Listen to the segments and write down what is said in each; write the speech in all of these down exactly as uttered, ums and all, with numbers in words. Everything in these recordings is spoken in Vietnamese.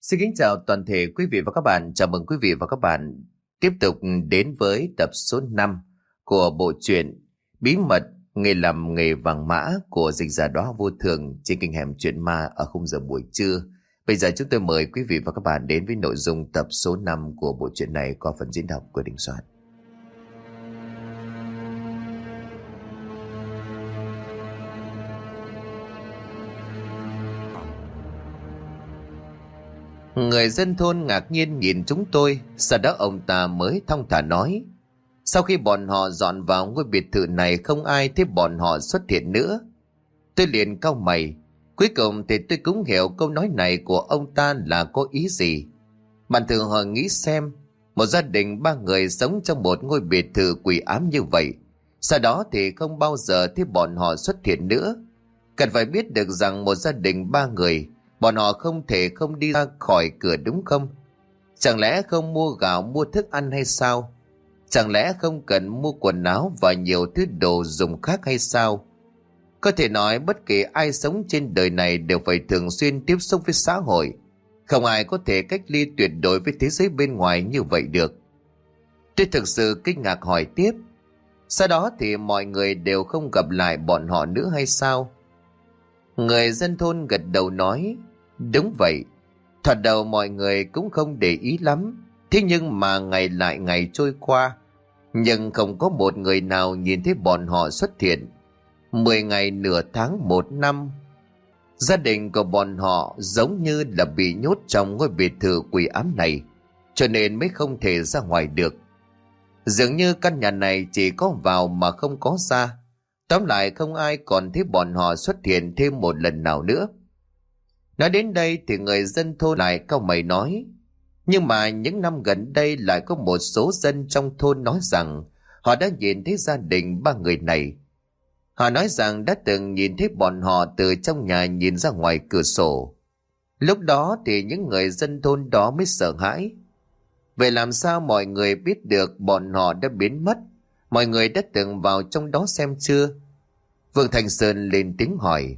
Xin kính chào toàn thể quý vị và các bạn. Chào mừng quý vị và các bạn tiếp tục đến với tập số năm của bộ truyện Bí mật nghề làm nghề vàng mã của dịch giả Đóa Vô Thường trên kênh Hẻm Chuyện Ma ở khung giờ buổi trưa. Bây giờ chúng tôi mời quý vị và các bạn đến với nội dung tập số năm của bộ truyện này qua phần diễn đọc của Đình Soạn. Người dân thôn ngạc nhiên nhìn chúng tôi, sau đó ông ta mới thong thả nói: sau khi bọn họ dọn vào ngôi biệt thự này, không ai thấy bọn họ xuất hiện nữa. Tôi liền cau mày. Cuối cùng thì tôi cũng hiểu câu nói này của ông ta là có ý gì. Bạn thử hỏi nghĩ xem, một gia đình ba người sống trong một ngôi biệt thự quỷ ám như vậy, sau đó thì không bao giờ thấy bọn họ xuất hiện nữa. Cần phải biết được rằng một gia đình ba người, bọn họ không thể không đi ra khỏi cửa đúng không? Chẳng lẽ không mua gạo mua thức ăn hay sao? Chẳng lẽ không cần mua quần áo và nhiều thứ đồ dùng khác hay sao? Có thể nói bất kỳ ai sống trên đời này đều phải thường xuyên tiếp xúc với xã hội. Không ai có thể cách ly tuyệt đối với thế giới bên ngoài như vậy được. Tôi thực sự kinh ngạc hỏi tiếp: sau đó thì mọi người đều không gặp lại bọn họ nữa hay sao? Người dân thôn gật đầu nói: đúng vậy. Thoạt đầu mọi người cũng không để ý lắm. Thế nhưng mà ngày lại ngày trôi qua, nhưng không có một người nào nhìn thấy bọn họ xuất hiện. Mười ngày, nửa tháng, một năm, gia đình của bọn họ giống như là bị nhốt trong ngôi biệt thự quỷ ám này, cho nên mới không thể ra ngoài được. Dường như căn nhà này chỉ có vào mà không có ra. Tóm lại không ai còn thấy bọn họ xuất hiện thêm một lần nào nữa. Nói đến đây thì người dân thôn lại cau mày nói: nhưng mà những năm gần đây lại có một số dân trong thôn nói rằng họ đã nhìn thấy gia đình ba người này. Họ nói rằng đã từng nhìn thấy bọn họ từ trong nhà nhìn ra ngoài cửa sổ. Lúc đó thì những người dân thôn đó mới sợ hãi. Vậy làm sao mọi người biết được bọn họ đã biến mất? Mọi người đã từng vào trong đó xem chưa? Vương Thành Sơn lên tiếng hỏi.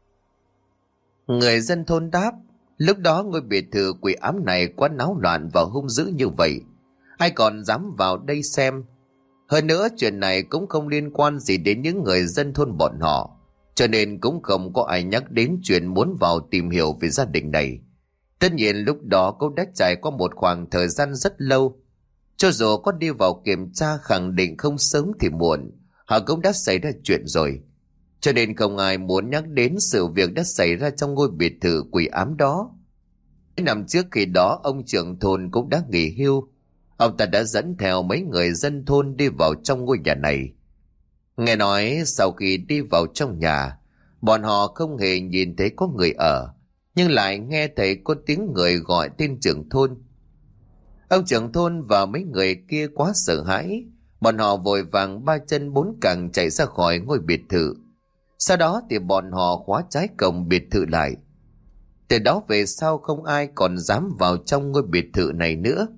Người dân thôn đáp: lúc đó ngôi biệt thự quỷ ám này quá náo loạn và hung dữ như vậy, ai còn dám vào đây xem. Hơn nữa chuyện này cũng không liên quan gì đến những người dân thôn bọn họ, cho nên cũng không có ai nhắc đến chuyện muốn vào tìm hiểu về gia đình này. Tất nhiên lúc đó cũng đã trải qua một khoảng thời gian rất lâu. Cho dù có đi vào kiểm tra khẳng định không sớm thì muộn, họ cũng đã xảy ra chuyện rồi. Cho nên không ai muốn nhắc đến sự việc đã xảy ra trong ngôi biệt thự quỷ ám đó. Mấy năm trước khi đó ông trưởng thôn cũng đã nghỉ hưu. Ông ta đã dẫn theo mấy người dân thôn đi vào trong ngôi nhà này. Nghe nói sau khi đi vào trong nhà, bọn họ không hề nhìn thấy có người ở, nhưng lại nghe thấy có tiếng người gọi tên trưởng thôn. Ông trưởng thôn và mấy người kia quá sợ hãi. Bọn họ vội vàng ba chân bốn cẳng chạy ra khỏi ngôi biệt thự. Sau đó thì bọn họ khóa trái cổng biệt thự lại. Từ đó về sau không ai còn dám vào trong ngôi biệt thự này nữa.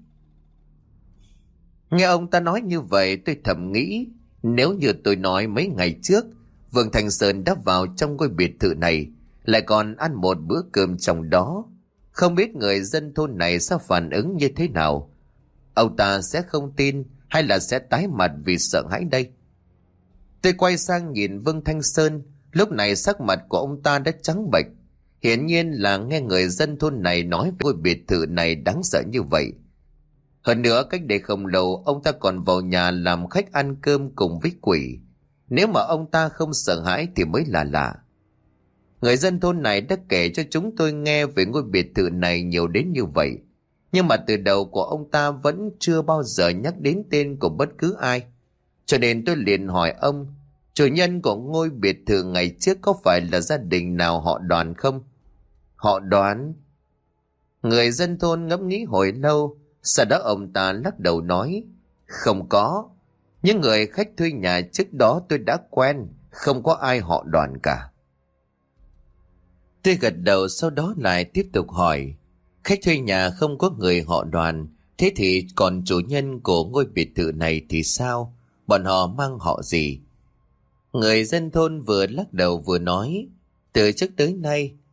Nghe ông ta nói như vậy tôi thầm nghĩ, nếu như tôi nói mấy ngày trước Vương Thành Sơn đã vào trong ngôi biệt thự này, lại còn ăn một bữa cơm trong đó, không biết người dân thôn này sẽ phản ứng như thế nào. Ông ta sẽ không tin hay là sẽ tái mặt vì sợ hãi đây? Tôi quay sang nhìn Vương Thanh Sơn. Lúc này sắc mặt của ông ta đã trắng bệch. Hiển nhiên là nghe người dân thôn này nói về ngôi biệt thự này đáng sợ như vậy. Hơn nữa cách đây không lâu ông ta còn vào nhà làm khách ăn cơm cùng với quỷ. Nếu mà ông ta không sợ hãi thì mới là lạ. Người dân thôn này đã kể cho chúng tôi nghe về ngôi biệt thự này nhiều đến như vậy, nhưng mà từ đầu của ông ta vẫn chưa bao giờ nhắc đến tên của bất cứ ai. Cho nên tôi liền hỏi ông, chủ nhân của ngôi biệt thự ngày trước có phải là gia đình nào họ Đoàn không? Họ Đoàn? Người dân thôn ngẫm nghĩ hồi lâu, sau đó ông ta lắc đầu nói, không có. Những người khách thuê nhà trước đó tôi đã quen, không có ai họ Đoàn cả. Tôi gật đầu, sau đó lại tiếp tục hỏi, khách thuê nhà không có người họ Đoàn, thế thì còn chủ nhân của ngôi biệt thự này thì sao? Bọn họ mang họ gì? Người dân thôn vừa lắc đầu vừa nói, từ trước tới nay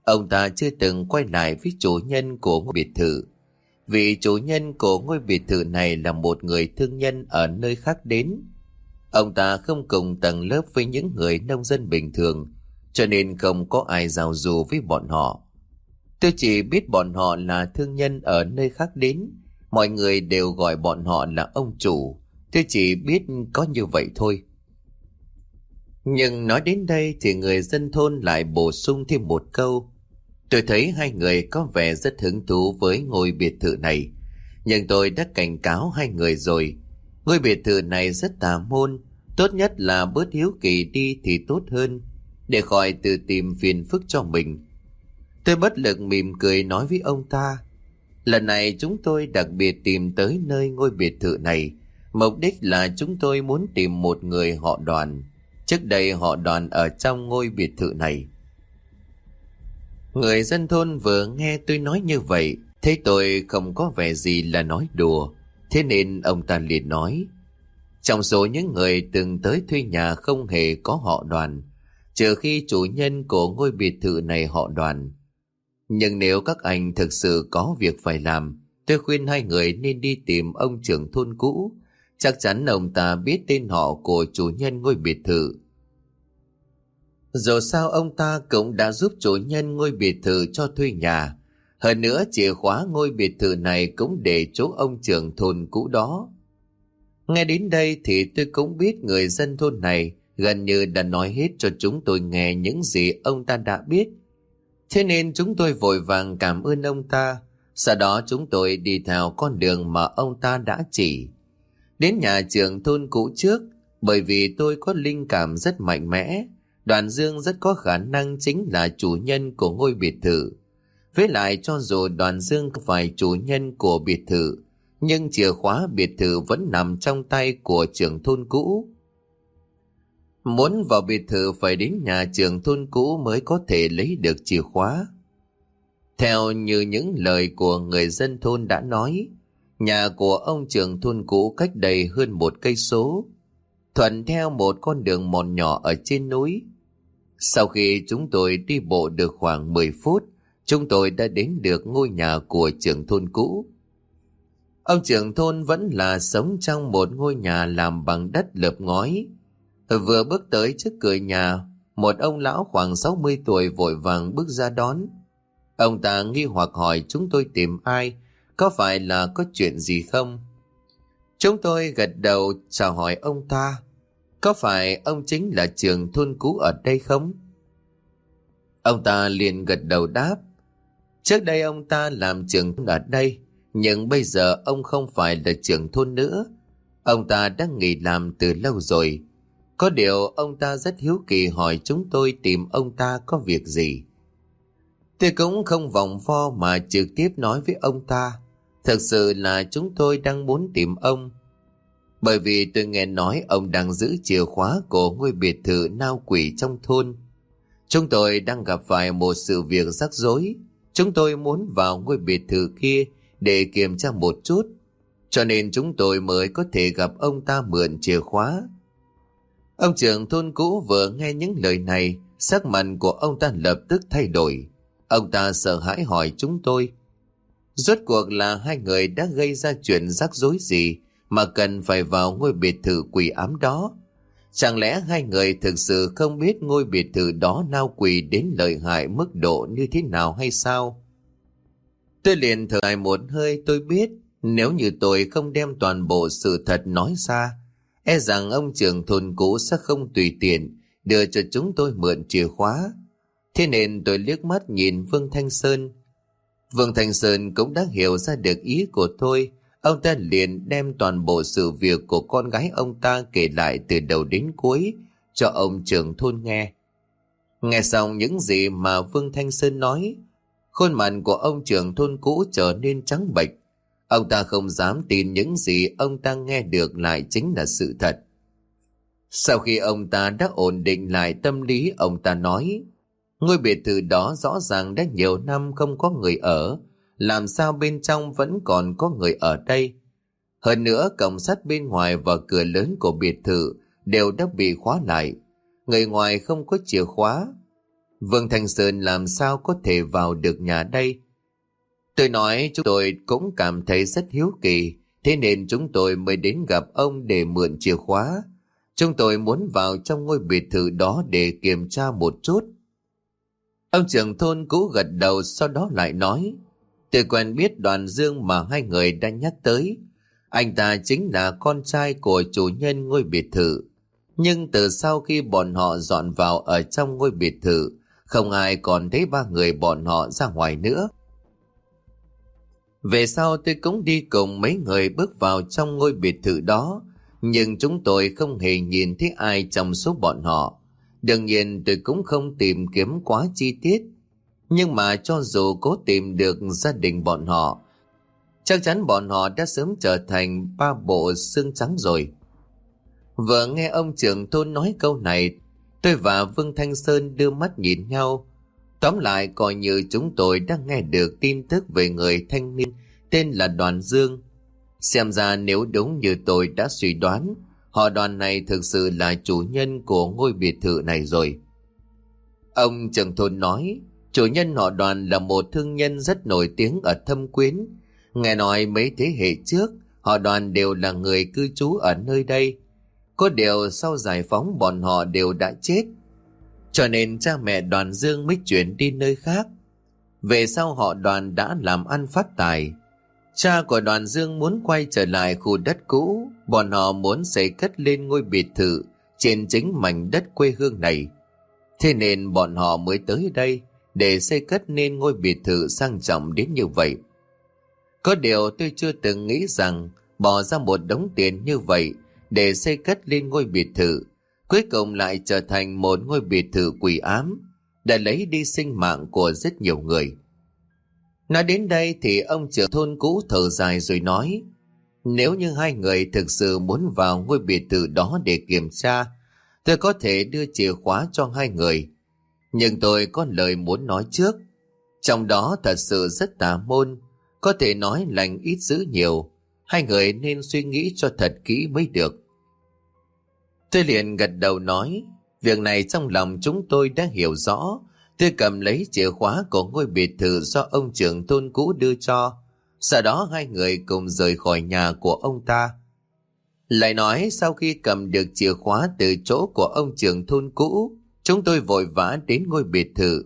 Ông ta chưa từng quay lại với chủ nhân của ngôi biệt thự, vì chủ nhân của ngôi biệt thự này là một người thương nhân ở nơi khác đến. Ông ta không cùng tầng lớp với những người nông dân bình thường, cho nên không có ai giao du với bọn họ. Tôi chỉ biết bọn họ là thương nhân ở nơi khác đến, mọi người đều gọi bọn họ là ông chủ. Tôi chỉ biết có như vậy thôi. Nhưng nói đến đây thì người dân thôn lại bổ sung thêm một câu. Tôi thấy hai người có vẻ rất hứng thú với ngôi biệt thự này, nhưng tôi đã cảnh cáo hai người rồi. Ngôi biệt thự này rất tà môn, tốt nhất là bớt hiếu kỳ đi thì tốt hơn, để khỏi tự tìm phiền phức cho mình. Tôi bất lực mỉm cười nói với ông ta, lần này chúng tôi đặc biệt tìm tới nơi ngôi biệt thự này, mục đích là chúng tôi muốn tìm một người họ Đoàn. Trước đây họ Đoàn ở trong ngôi biệt thự này. Người dân thôn vừa nghe tôi nói như vậy, thấy tôi không có vẻ gì là nói đùa, thế nên ông ta liền nói, trong số những người từng tới thuê nhà không hề có họ Đoàn, trừ khi chủ nhân của ngôi biệt thự này họ Đoàn. Nhưng nếu các anh thực sự có việc phải làm, tôi khuyên hai người nên đi tìm ông trưởng thôn cũ. Chắc chắn ông ta biết tên họ của chủ nhân ngôi biệt thự. Dù sao ông ta cũng đã giúp chủ nhân ngôi biệt thự cho thuê nhà. Hơn nữa chìa khóa ngôi biệt thự này cũng để chỗ ông trưởng thôn cũ đó. Nghe đến đây thì tôi cũng biết người dân thôn này gần như đã nói hết cho chúng tôi nghe những gì ông ta đã biết. Thế nên chúng tôi vội vàng cảm ơn ông ta. Sau đó chúng tôi đi theo con đường mà ông ta đã chỉ. Đến nhà trưởng thôn cũ trước, bởi vì tôi có linh cảm rất mạnh mẽ. Đoàn Dương rất có khả năng chính là chủ nhân của ngôi biệt thự. Với lại cho dù Đoàn Dương không phải chủ nhân của biệt thự, nhưng chìa khóa biệt thự vẫn nằm trong tay của trưởng thôn cũ. Muốn vào biệt thự phải đến nhà trưởng thôn cũ mới có thể lấy được chìa khóa. Theo như những lời của người dân thôn đã nói, nhà của ông trưởng thôn cũ cách đây hơn một cây số, thuận theo một con đường mòn nhỏ ở trên núi. Sau khi chúng tôi đi bộ được khoảng mười phút, chúng tôi đã đến được ngôi nhà của trưởng thôn cũ. Ông trưởng thôn vẫn là sống trong một ngôi nhà làm bằng đất lợp ngói. Vừa bước tới trước cửa nhà, một ông lão khoảng sáu mươi tuổi vội vàng bước ra đón. Ông ta nghi hoặc hỏi chúng tôi tìm ai, có phải là có chuyện gì không? Chúng tôi gật đầu chào hỏi ông ta. Có phải ông chính là trưởng thôn cũ ở đây không? Ông ta liền gật đầu đáp. Trước đây ông ta làm trưởng thôn ở đây, nhưng bây giờ ông không phải là trưởng thôn nữa. Ông ta đã nghỉ làm từ lâu rồi. Có điều ông ta rất hiếu kỳ hỏi chúng tôi tìm ông ta có việc gì. Tôi cũng không vòng vo mà trực tiếp nói với ông ta. Thực sự là chúng tôi đang muốn tìm ông. Bởi vì tôi nghe nói ông đang giữ chìa khóa của ngôi biệt thự nao quỷ trong thôn. Chúng tôi đang gặp phải một sự việc rắc rối. Chúng tôi muốn vào ngôi biệt thự kia để kiểm tra một chút. Cho nên chúng tôi mới có thể gặp ông ta mượn chìa khóa. Ông trưởng thôn cũ vừa nghe những lời này, sắc mặt của ông ta lập tức thay đổi. Ông ta sợ hãi hỏi chúng tôi, rốt cuộc là hai người đã gây ra chuyện rắc rối gì mà cần phải vào ngôi biệt thự quỷ ám đó? Chẳng lẽ hai người thực sự không biết ngôi biệt thự đó nao quỷ đến lợi hại mức độ như thế nào hay sao? Tôi liền thở dài một hơi. Tôi biết nếu như tôi không đem toàn bộ sự thật nói ra, e rằng ông trưởng thôn cũ sẽ không tùy tiện đưa cho chúng tôi mượn chìa khóa. Thế nên tôi liếc mắt nhìn Vương Thanh Sơn. Vương Thanh Sơn cũng đã hiểu ra được ý của tôi. Ông ta liền đem toàn bộ sự việc của con gái ông ta kể lại từ đầu đến cuối cho ông trưởng thôn nghe. Nghe xong những gì mà Vương Thanh Sơn nói, khuôn mặt của ông trưởng thôn cũ trở nên trắng bệch. Ông ta không dám tin những gì ông ta nghe được lại chính là sự thật. Sau khi ông ta đã ổn định lại tâm lý, ông ta nói, ngôi biệt thự đó rõ ràng đã nhiều năm không có người ở, làm sao bên trong vẫn còn có người ở đây? Hơn nữa, cổng sắt bên ngoài và cửa lớn của biệt thự đều đã bị khóa lại, người ngoài không có chìa khóa. Vương Thanh Sơn làm sao có thể vào được nhà đây? Tôi nói chúng tôi cũng cảm thấy rất hiếu kỳ, thế nên chúng tôi mới đến gặp ông để mượn chìa khóa. Chúng tôi muốn vào trong ngôi biệt thự đó để kiểm tra một chút. Ông trưởng thôn cũ gật đầu, sau đó lại nói, tôi quen biết Đoàn Dương mà hai người đã nhắc tới. Anh ta chính là con trai của chủ nhân ngôi biệt thự. Nhưng từ sau khi bọn họ dọn vào ở trong ngôi biệt thự, không ai còn thấy ba người bọn họ ra ngoài nữa. Về sau tôi cũng đi cùng mấy người bước vào trong ngôi biệt thự đó, nhưng chúng tôi không hề nhìn thấy ai trong số bọn họ. Đương nhiên tôi cũng không tìm kiếm quá chi tiết, nhưng mà cho dù cố tìm được gia đình bọn họ, chắc chắn bọn họ đã sớm trở thành ba bộ xương trắng rồi. Vừa nghe ông trưởng thôn nói câu này, tôi và Vương Thanh Sơn đưa mắt nhìn nhau. Tóm lại coi như chúng tôi đã nghe được tin tức về người thanh niên tên là Đoàn Dương. Xem ra nếu đúng như tôi đã suy đoán, họ Đoàn này thực sự là chủ nhân của ngôi biệt thự này rồi. Ông trưởng thôn nói, chủ nhân họ Đoàn là một thương nhân rất nổi tiếng ở Thâm Quyến. Nghe nói mấy thế hệ trước, họ Đoàn đều là người cư trú ở nơi đây. Có điều sau giải phóng bọn họ đều đã chết, cho nên cha mẹ Đoàn Dương mới chuyển đi nơi khác. Về sau họ Đoàn đã làm ăn phát tài. Cha của Đoàn Dương muốn quay trở lại khu đất cũ, bọn họ muốn xây cất lên ngôi biệt thự trên chính mảnh đất quê hương này. Thế nên bọn họ mới tới đây để xây cất nên ngôi biệt thự sang trọng đến như vậy. Có điều tôi chưa từng nghĩ rằng bỏ ra một đống tiền như vậy để xây cất lên ngôi biệt thự, cuối cùng lại trở thành một ngôi biệt thự quỷ ám, đã lấy đi sinh mạng của rất nhiều người. Nói đến đây thì ông trưởng thôn cũ thở dài rồi nói, nếu như hai người thực sự muốn vào ngôi biệt thự đó để kiểm tra, tôi có thể đưa chìa khóa cho hai người. Nhưng tôi có lời muốn nói trước, trong đó thật sự rất tà môn, có thể nói lành ít dữ nhiều, hai người nên suy nghĩ cho thật kỹ mới được. Tôi liền gật đầu nói, việc này trong lòng chúng tôi đã hiểu rõ. Tôi cầm lấy chìa khóa của ngôi biệt thự do ông trưởng thôn cũ đưa cho. Sau đó hai người cùng rời khỏi nhà của ông ta. Lại nói sau khi cầm được chìa khóa từ chỗ của ông trưởng thôn cũ, chúng tôi vội vã đến ngôi biệt thự.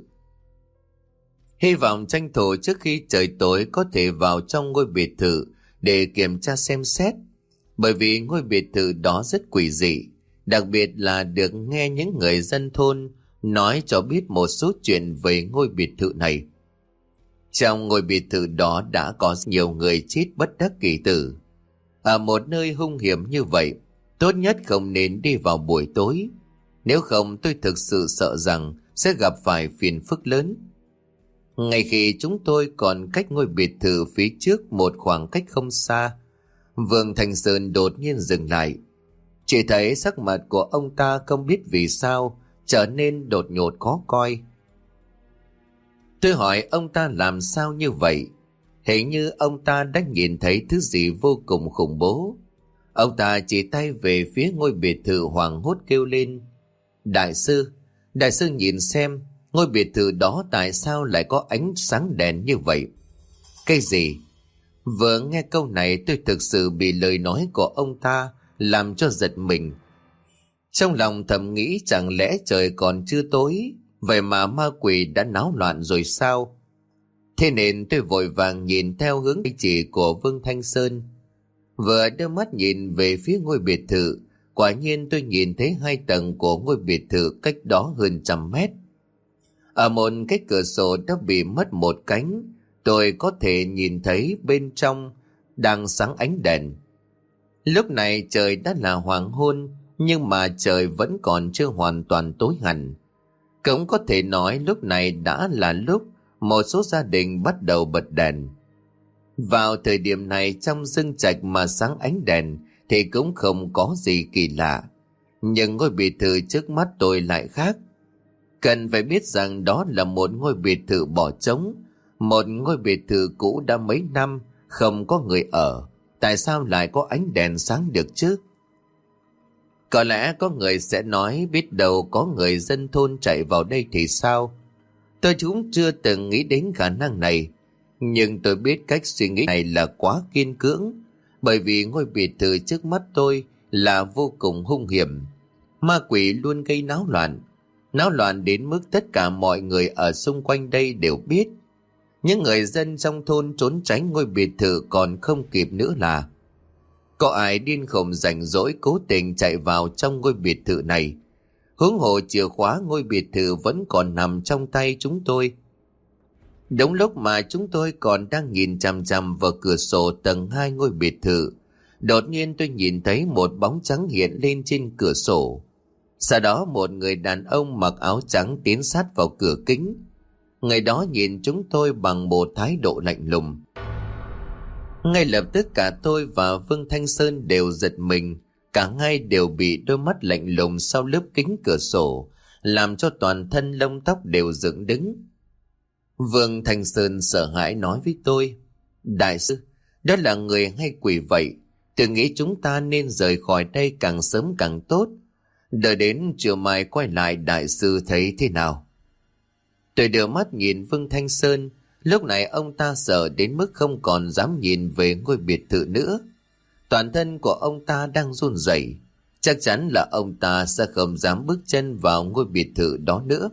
Hy vọng tranh thủ trước khi trời tối có thể vào trong ngôi biệt thự để kiểm tra xem xét. Bởi vì ngôi biệt thự đó rất quỷ dị, đặc biệt là được nghe những người dân thôn nói cho biết một số chuyện về ngôi biệt thự này. Trong ngôi biệt thự đó đã có nhiều người chết bất đắc kỳ tử. Ở một nơi hung hiểm như vậy, tốt nhất không nên đi vào buổi tối. Nếu không tôi thực sự sợ rằng sẽ gặp phải phiền phức lớn. Ngay khi chúng tôi còn cách ngôi biệt thự phía trước một khoảng cách không xa, Vương Thanh Sơn đột nhiên dừng lại. Chỉ thấy sắc mặt của ông ta không biết vì sao trở nên đột ngột khó coi. Tôi hỏi ông ta làm sao như vậy. Hình như ông ta đã nhìn thấy thứ gì vô cùng khủng bố. Ông ta chỉ tay về phía ngôi biệt thự hoảng hốt kêu lên, Đại sư, đại sư nhìn xem, ngôi biệt thự đó tại sao lại có ánh sáng đèn như vậy? Cái gì? Vừa nghe câu này tôi thực sự bị lời nói của ông ta làm cho giật mình. Trong lòng thầm nghĩ chẳng lẽ trời còn chưa tối, vậy mà ma quỷ đã náo loạn rồi sao? Thế nên tôi vội vàng nhìn theo hướng chỉ của Vương Thanh Sơn. Vừa đưa mắt nhìn về phía ngôi biệt thự, quả nhiên tôi nhìn thấy hai tầng của ngôi biệt thự cách đó hơn trăm mét. Ở một cái cửa sổ đã bị mất một cánh, tôi có thể nhìn thấy bên trong đang sáng ánh đèn. Lúc này trời đã là hoàng hôn, nhưng mà trời vẫn còn chưa hoàn toàn tối hẳn. Cũng có thể nói lúc này đã là lúc một số gia đình bắt đầu bật đèn. Vào thời điểm này trong rừng trạch mà sáng ánh đèn thì cũng không có gì kỳ lạ. Nhưng ngôi biệt thự trước mắt tôi lại khác. Cần phải biết rằng đó là một ngôi biệt thự bỏ trống, một ngôi biệt thự cũ đã mấy năm không có người ở. Tại sao lại có ánh đèn sáng được chứ? Có lẽ có người sẽ nói biết đâu có người dân thôn chạy vào đây thì sao? Tôi cũng chưa từng nghĩ đến khả năng này, nhưng tôi biết cách suy nghĩ này là quá kiên cưỡng, bởi vì ngôi biệt thự trước mắt tôi là vô cùng hung hiểm. Ma quỷ luôn gây náo loạn, náo loạn đến mức tất cả mọi người ở xung quanh đây đều biết. Những người dân trong thôn trốn tránh ngôi biệt thự còn không kịp nữa là có ai điên khùng rảnh rỗi cố tình chạy vào trong ngôi biệt thự này. Huống hồ chìa khóa ngôi biệt thự vẫn còn nằm trong tay chúng tôi. Đúng lúc mà chúng tôi còn đang nhìn chằm chằm vào cửa sổ tầng hai ngôi biệt thự, đột nhiên tôi nhìn thấy một bóng trắng hiện lên trên cửa sổ. Sau đó một người đàn ông mặc áo trắng tiến sát vào cửa kính. Người đó nhìn chúng tôi bằng một thái độ lạnh lùng. Ngay lập tức cả tôi và Vương Thanh Sơn đều giật mình. Cả hai đều bị đôi mắt lạnh lùng sau lớp kính cửa sổ làm cho toàn thân lông tóc đều dựng đứng. Vương Thanh Sơn sợ hãi nói với tôi: Đại sư, đó là người hay quỷ vậy? Tôi nghĩ chúng ta nên rời khỏi đây càng sớm càng tốt. Đợi đến chiều mai quay lại, đại sư thấy thế nào? Tôi đưa mắt nhìn Vương Thanh Sơn. Lúc này ông ta sợ đến mức không còn dám nhìn về ngôi biệt thự nữa. Toàn thân của ông ta đang run rẩy. Chắc chắn là ông ta sẽ không dám bước chân vào ngôi biệt thự đó nữa.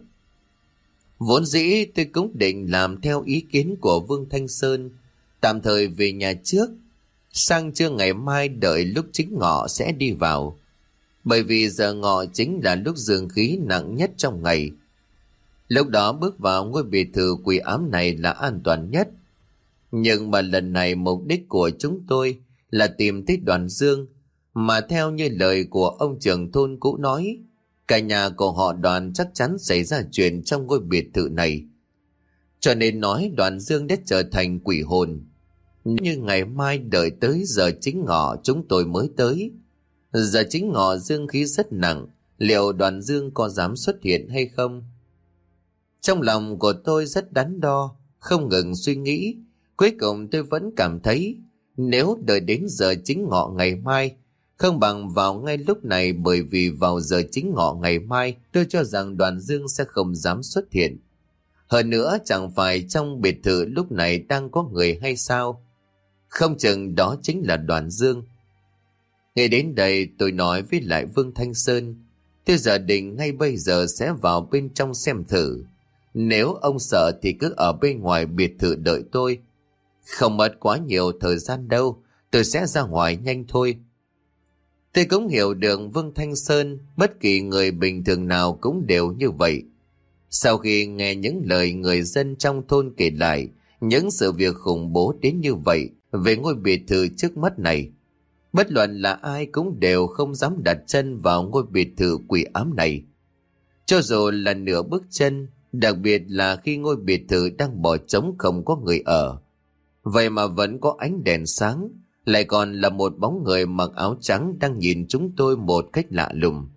Vốn dĩ tôi cũng định làm theo ý kiến của Vương Thanh Sơn, tạm thời về nhà trước, sang trưa ngày mai đợi lúc chính ngọ sẽ đi vào. Bởi vì giờ ngọ chính là lúc dương khí nặng nhất trong ngày. Lúc đó bước vào ngôi biệt thự quỷ ám này là an toàn nhất. Nhưng mà lần này mục đích của chúng tôi là tìm thấy Đoàn Dương, mà theo như lời của ông trưởng thôn cũ nói, cả nhà của họ Đoàn chắc chắn xảy ra chuyện trong ngôi biệt thự này. Cho nên nói Đoàn Dương đã trở thành quỷ hồn. Nếu như ngày mai đợi tới giờ chính ngọ chúng tôi mới tới, giờ chính ngọ dương khí rất nặng, liệu Đoàn Dương có dám xuất hiện hay không? Trong lòng của tôi rất đắn đo, không ngừng suy nghĩ. Cuối cùng tôi vẫn cảm thấy nếu đợi đến giờ chính ngọ ngày mai, không bằng vào ngay lúc này, bởi vì vào giờ chính ngọ ngày mai tôi cho rằng Đoàn Dương sẽ không dám xuất hiện. Hơn nữa chẳng phải trong biệt thự lúc này đang có người hay sao? Không chừng đó chính là Đoàn Dương. Ngay đến đây tôi nói với lại Vương Thanh Sơn, tôi giờ định ngay bây giờ sẽ vào bên trong xem thử. Nếu ông sợ thì cứ ở bên ngoài biệt thự đợi tôi. Không mất quá nhiều thời gian đâu, tôi sẽ ra ngoài nhanh thôi. Tôi cũng hiểu được Vương Thanh Sơn, bất kỳ người bình thường nào cũng đều như vậy. Sau khi nghe những lời người dân trong thôn kể lại những sự việc khủng bố đến như vậy về ngôi biệt thự trước mắt này, bất luận là ai cũng đều không dám đặt chân vào ngôi biệt thự quỷ ám này. Cho dù là nửa bước chân, đặc biệt là khi ngôi biệt thự đang bỏ trống không có người ở. Vậy mà vẫn có ánh đèn sáng, lại còn là một bóng người mặc áo trắng đang nhìn chúng tôi một cách lạ lùng.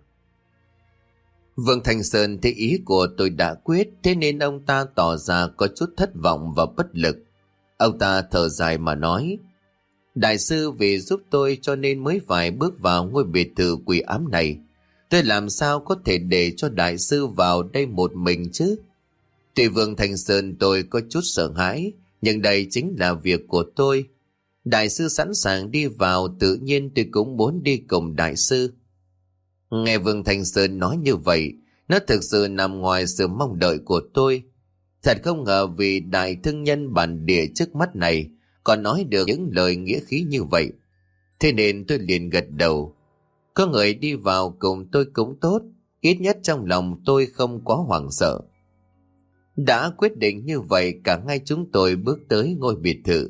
Vương Thanh Sơn thấy ý của tôi đã quyết, thế nên ông ta tỏ ra có chút thất vọng và bất lực. Ông ta thở dài mà nói: Đại sư vì giúp tôi cho nên mới phải bước vào ngôi biệt thự quỷ ám này. Tôi làm sao có thể để cho đại sư vào đây một mình chứ? Tuy Vương Thanh Sơn tôi có chút sợ hãi, nhưng đây chính là việc của tôi. Đại sư sẵn sàng đi vào, tự nhiên tôi cũng muốn đi cùng đại sư. Nghe Vương Thanh Sơn nói như vậy, nó thực sự nằm ngoài sự mong đợi của tôi. Thật không ngờ vì đại thương nhân bản địa trước mắt này còn nói được những lời nghĩa khí như vậy. Thế nên tôi liền gật đầu. Có người đi vào cùng tôi cũng tốt, ít nhất trong lòng tôi không quá hoảng sợ. Đã quyết định như vậy, cả hai chúng tôi bước tới ngôi biệt thự.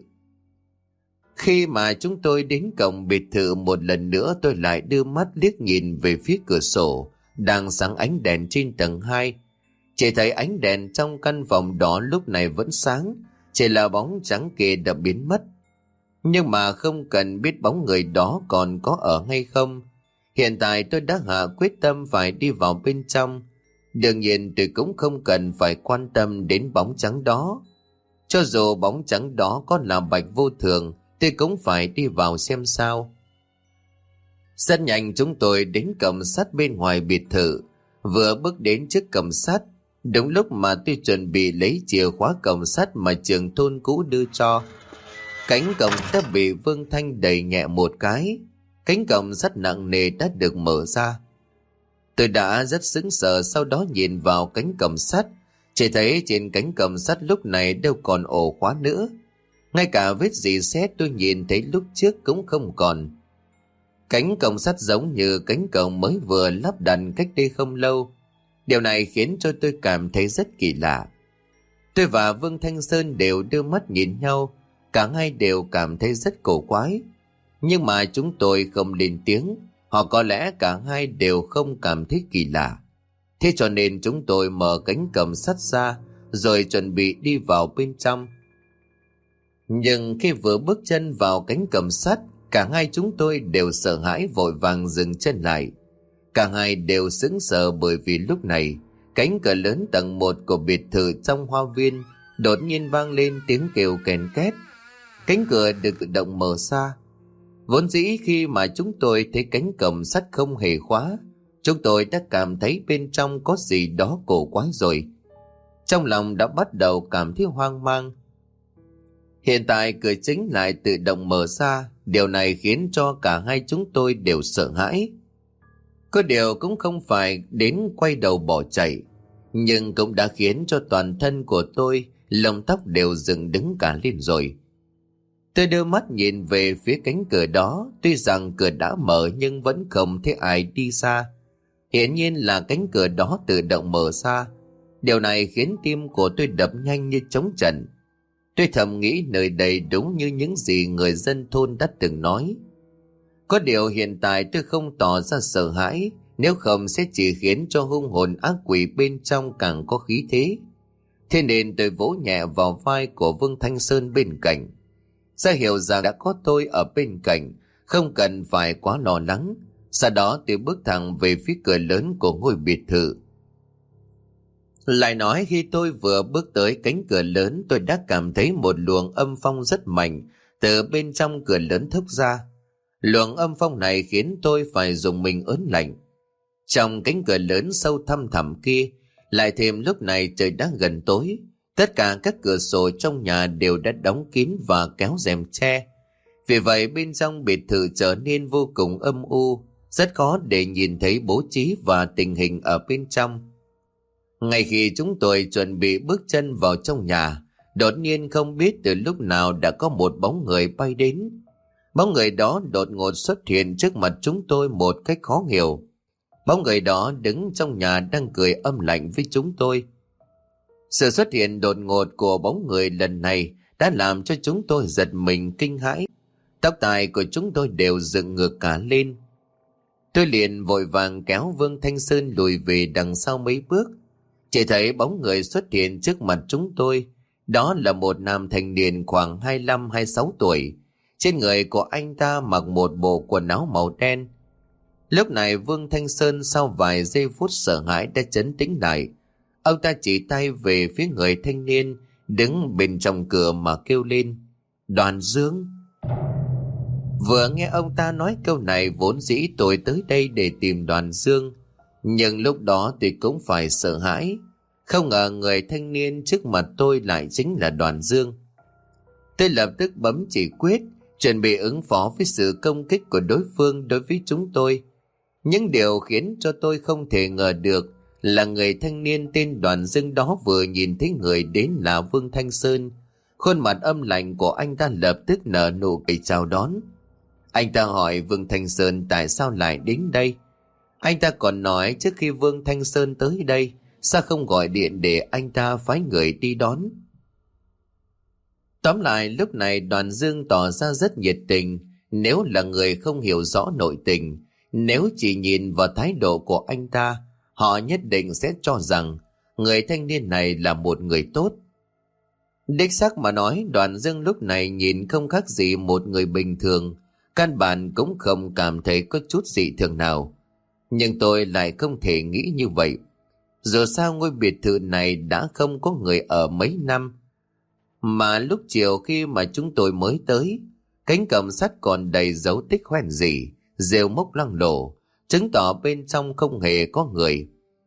Khi mà chúng tôi đến cổng biệt thự một lần nữa, tôi lại đưa mắt liếc nhìn về phía cửa sổ đang sáng ánh đèn trên tầng hai. Chỉ thấy ánh đèn trong căn phòng đó lúc này vẫn sáng, chỉ là bóng trắng kia đã biến mất. Nhưng mà không cần biết bóng người đó còn có ở hay không, hiện tại tôi đã hạ quyết tâm phải đi vào bên trong. Đương nhiên tôi cũng không cần phải quan tâm đến bóng trắng đó. Cho dù bóng trắng đó có là Bạch Vô Thường, tôi cũng phải đi vào xem sao. Rất nhanh chúng tôi đến cổng sắt bên ngoài biệt thự. Vừa bước đến trước cổng sắt, Đúng lúc mà tôi chuẩn bị lấy chìa khóa cổng sắt mà trưởng thôn cũ đưa cho, cánh cổng đã bị Vương Thanh đẩy nhẹ một cái. Cánh cổng sắt nặng nề đã được mở ra. Tôi đã rất sững sờ, sau đó nhìn vào cánh cổng sắt, chỉ thấy trên cánh cổng sắt lúc này đâu còn ổ khóa nữa. Ngay cả vết rỉ sét tôi nhìn thấy lúc trước cũng không còn. Cánh cổng sắt giống như cánh cổng mới vừa lắp đặt cách đây không lâu. Điều này khiến cho tôi cảm thấy rất kỳ lạ. Tôi và Vương Thanh Sơn đều đưa mắt nhìn nhau, cả hai đều cảm thấy rất cổ quái. Nhưng mà chúng tôi không lên tiếng, hoặc có lẽ cả hai đều không cảm thấy kỳ lạ. Thế cho nên chúng tôi mở cánh cổng sắt ra, rồi chuẩn bị đi vào bên trong. Nhưng khi vừa bước chân vào cánh cổng sắt, cả hai chúng tôi đều sợ hãi vội vàng dừng chân lại. Cả hai đều sững sờ bởi vì lúc này, cánh cửa lớn tầng một của biệt thự trong hoa viên đột nhiên vang lên tiếng kêu kèn két. Cánh cửa được tự động mở ra. Vốn dĩ khi mà chúng tôi thấy cánh cổng sắt không hề khóa, chúng tôi đã cảm thấy bên trong có gì đó cổ quái rồi. Trong lòng đã bắt đầu cảm thấy hoang mang. Hiện tại cửa chính lại tự động mở ra, điều này khiến cho cả hai chúng tôi đều sợ hãi. Có điều cũng không phải đến quay đầu bỏ chạy, nhưng cũng đã khiến cho toàn thân của tôi lông tóc đều dựng đứng cả lên rồi. Tôi đưa mắt nhìn về phía cánh cửa đó, tuy rằng cửa đã mở nhưng vẫn không thấy ai đi ra. Hiển nhiên là cánh cửa đó tự động mở ra. Điều này khiến tim của tôi đập nhanh như trống trận. Tôi thầm nghĩ nơi đây đúng như những gì người dân thôn đã từng nói. Có điều hiện tại tôi không tỏ ra sợ hãi, nếu không sẽ chỉ khiến cho hung hồn ác quỷ bên trong càng có khí thế. Thế nên tôi vỗ nhẹ vào vai của Vương Thanh Sơn bên cạnh, ra hiểu rằng đã có tôi ở bên cạnh, không cần phải quá lo lắng. Sau đó tôi bước thẳng về phía cửa lớn của ngôi biệt thự. Lại nói khi tôi vừa bước tới cánh cửa lớn, tôi đã cảm thấy một luồng âm phong rất mạnh từ bên trong cửa lớn thốc ra. Luồng âm phong này khiến tôi phải dùng mình ớn lạnh. Trong cánh cửa lớn sâu thăm thẳm kia, lại thêm lúc này trời đã gần tối, tất cả các cửa sổ trong nhà đều đã đóng kín và kéo rèm che. Vì vậy bên trong biệt thự trở nên vô cùng âm u, rất khó để nhìn thấy bố trí và tình hình ở bên trong. Ngay khi chúng tôi chuẩn bị bước chân vào trong nhà, đột nhiên không biết từ lúc nào đã có một bóng người bay đến. Bóng người đó đột ngột xuất hiện trước mặt chúng tôi một cách khó hiểu. Bóng người đó đứng trong nhà đang cười âm lạnh với chúng tôi. Sự xuất hiện đột ngột của bóng người lần này đã làm cho chúng tôi giật mình kinh hãi. Tóc tai của chúng tôi đều dựng ngược cả lên. Tôi liền vội vàng kéo Vương Thanh Sơn lùi về đằng sau mấy bước. Chỉ thấy bóng người xuất hiện trước mặt chúng tôi. Đó là một nam thanh niên khoảng hai mươi lăm hai mươi sáu tuổi. Trên người của anh ta mặc một bộ quần áo màu đen. Lúc này Vương Thanh Sơn sau vài giây phút sợ hãi đã trấn tĩnh lại. Ông ta chỉ tay về phía người thanh niên đứng bên trong cửa mà kêu lên: Đoàn Dương. Vừa nghe ông ta nói câu này, vốn dĩ tôi tới đây để tìm Đoàn Dương, nhưng lúc đó tôi cũng phải sợ hãi. Không ngờ người thanh niên trước mặt tôi lại chính là Đoàn Dương. Tôi lập tức bấm chỉ quyết, chuẩn bị ứng phó với sự công kích của đối phương đối với chúng tôi. Những điều khiến cho tôi không thể ngờ được là người thanh niên tên Đoàn Dương đó vừa nhìn thấy người đến là Vương Thanh Sơn, khuôn mặt âm lạnh của anh ta lập tức nở nụ cười chào đón. Anh ta hỏi Vương Thanh Sơn tại sao lại đến đây. Anh ta còn nói trước khi Vương Thanh Sơn tới đây, sao không gọi điện để anh ta phái người đi đón. Tóm lại lúc này Đoàn Dương tỏ ra rất nhiệt tình. Nếu là người không hiểu rõ nội tình, nếu chỉ nhìn vào thái độ của anh ta, họ nhất định sẽ cho rằng người thanh niên này là một người tốt. Đích xác mà nói, Đoàn Dương lúc này nhìn không khác gì một người bình thường, căn bản cũng không cảm thấy có chút dị thường nào. Nhưng tôi lại không thể nghĩ như vậy. Dù sao ngôi biệt thự này đã không có người ở mấy năm, mà lúc chiều khi mà chúng tôi mới tới, cánh cổng sắt còn đầy dấu tích hoen rỉ, rêu mốc loang lổ, chứng tỏ bên trong không hề có người.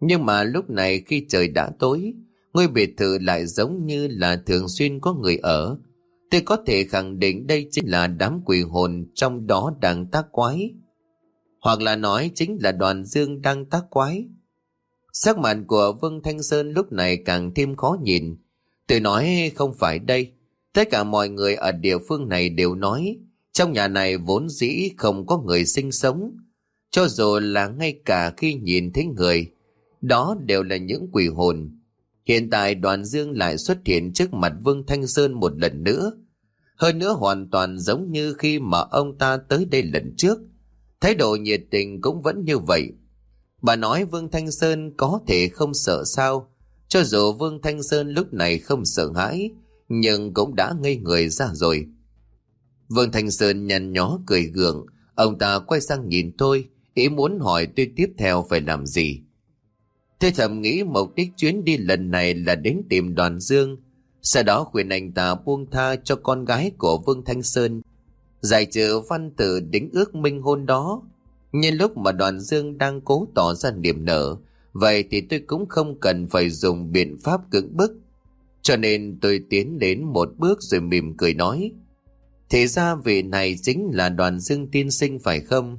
Nhưng mà lúc này khi trời đã tối, ngôi biệt thự lại giống như là thường xuyên có người ở. Tôi có thể khẳng định đây chính là đám quỷ hồn trong đó đang tác quái. Hoặc là nói chính là Đoàn Dương đang tác quái. Sắc mặt của Vương Thanh Sơn lúc này càng thêm khó nhìn. Tôi nói không phải đây. Tất cả mọi người ở địa phương này đều nói trong nhà này vốn dĩ không có người sinh sống. Cho dù là ngay cả khi nhìn thấy người, đó đều là những quỷ hồn. Hiện tại Đoàn Dương lại xuất hiện trước mặt Vương Thanh Sơn một lần nữa. Hơn nữa hoàn toàn giống như khi mà ông ta tới đây lần trước. Thái độ nhiệt tình cũng vẫn như vậy. Bà nói Vương Thanh Sơn có thể không sợ sao. Cho dù Vương Thanh Sơn lúc này không sợ hãi, nhưng cũng đã ngây người ra rồi. Vương Thanh Sơn nhăn nhó cười gượng. Ông ta quay sang nhìn tôi, ý muốn hỏi tôi tiếp theo phải làm gì. Tôi thầm nghĩ mục đích chuyến đi lần này là đến tìm Đoàn Dương, sau đó khuyên anh ta buông tha cho con gái của Vương Thanh Sơn, giải trừ văn tự đính ước minh hôn đó. Nhưng lúc mà Đoàn Dương đang cố tỏ ra niềm nở, vậy thì tôi cũng không cần phải dùng biện pháp cưỡng bức. Cho nên tôi tiến đến một bước rồi mỉm cười nói: thì ra vị này chính là Đoàn Dương tiên sinh phải không?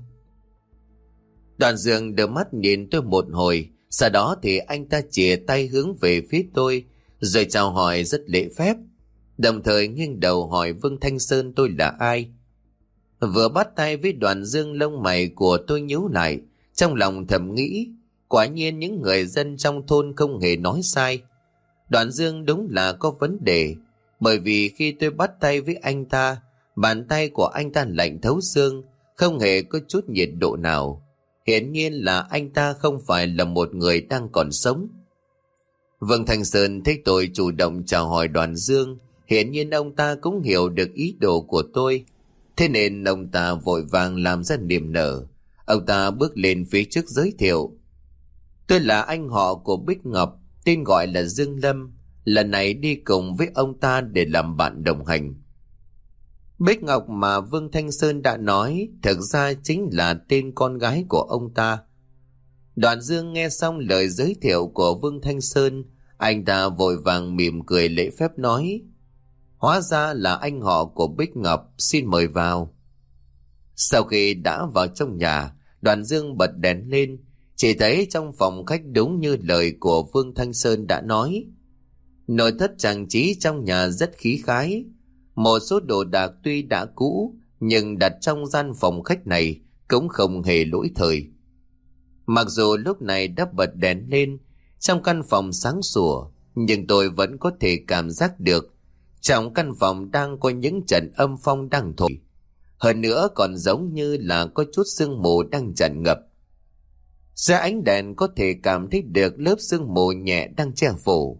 Đoàn Dương đưa mắt nhìn tôi một hồi, sau đó thì anh ta chìa tay hướng về phía tôi, rồi chào hỏi rất lễ phép, đồng thời nghiêng đầu hỏi Vương Thanh Sơn tôi là ai. Vừa bắt tay với Đoàn Dương, lông mày của tôi nhíu lại, trong lòng thầm nghĩ, quả nhiên những người dân trong thôn không hề nói sai. Đoàn Dương đúng là có vấn đề, bởi vì khi tôi bắt tay với anh ta, bàn tay của anh ta lạnh thấu xương, không hề có chút nhiệt độ nào. Hiển nhiên là anh ta không phải là một người đang còn sống. Vương Thanh Sơn thấy tôi chủ động chào hỏi Đoàn Dương, hiển nhiên ông ta cũng hiểu được ý đồ của tôi. Thế nên ông ta vội vàng làm ra niềm nở. Ông ta bước lên phía trước giới thiệu: tôi là anh họ của Bích Ngọc, tên gọi là Dương Lâm, lần này đi cùng với ông ta để làm bạn đồng hành. Bích Ngọc mà Vương Thanh Sơn đã nói thực ra chính là tên con gái của ông ta. Đoàn Dương nghe xong lời giới thiệu của Vương Thanh Sơn, anh ta vội vàng mỉm cười lễ phép nói: hóa ra là anh họ của Bích Ngọc, xin mời vào. Sau khi đã vào trong nhà, Đoàn Dương bật đèn lên, chỉ thấy trong phòng khách đúng như lời của Vương Thanh Sơn đã nói. Nội thất trang trí trong nhà rất khí khái. Một số đồ đạc tuy đã cũ, nhưng đặt trong gian phòng khách này cũng không hề lỗi thời. Mặc dù lúc này đã bật đèn lên, trong căn phòng sáng sủa, nhưng tôi vẫn có thể cảm giác được trong căn phòng đang có những trận âm phong đang thổi. Hơn nữa còn giống như là có chút sương mù đang tràn ngập. Ra ánh đèn có thể cảm thấy được lớp sương mù nhẹ đang che phủ.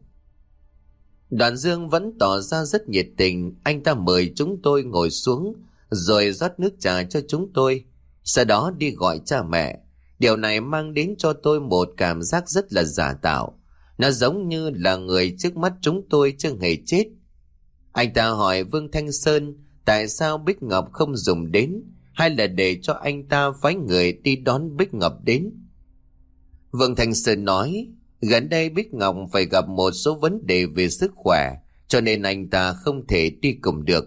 Đoàn Dương vẫn tỏ ra rất nhiệt tình, anh ta mời chúng tôi ngồi xuống, rồi rót nước trà cho chúng tôi, sau đó đi gọi cha mẹ. Điều này mang đến cho tôi một cảm giác rất là giả tạo. Nó giống như là người trước mắt chúng tôi chưa hề chết. Anh ta hỏi Vương Thanh Sơn tại sao Bích Ngọc không dùng đến, hay là để cho anh ta phái người đi đón Bích Ngọc đến. Vương Thanh Sơn nói gần đây Bích Ngọc phải gặp một số vấn đề về sức khỏe, cho nên anh ta không thể đi cùng được.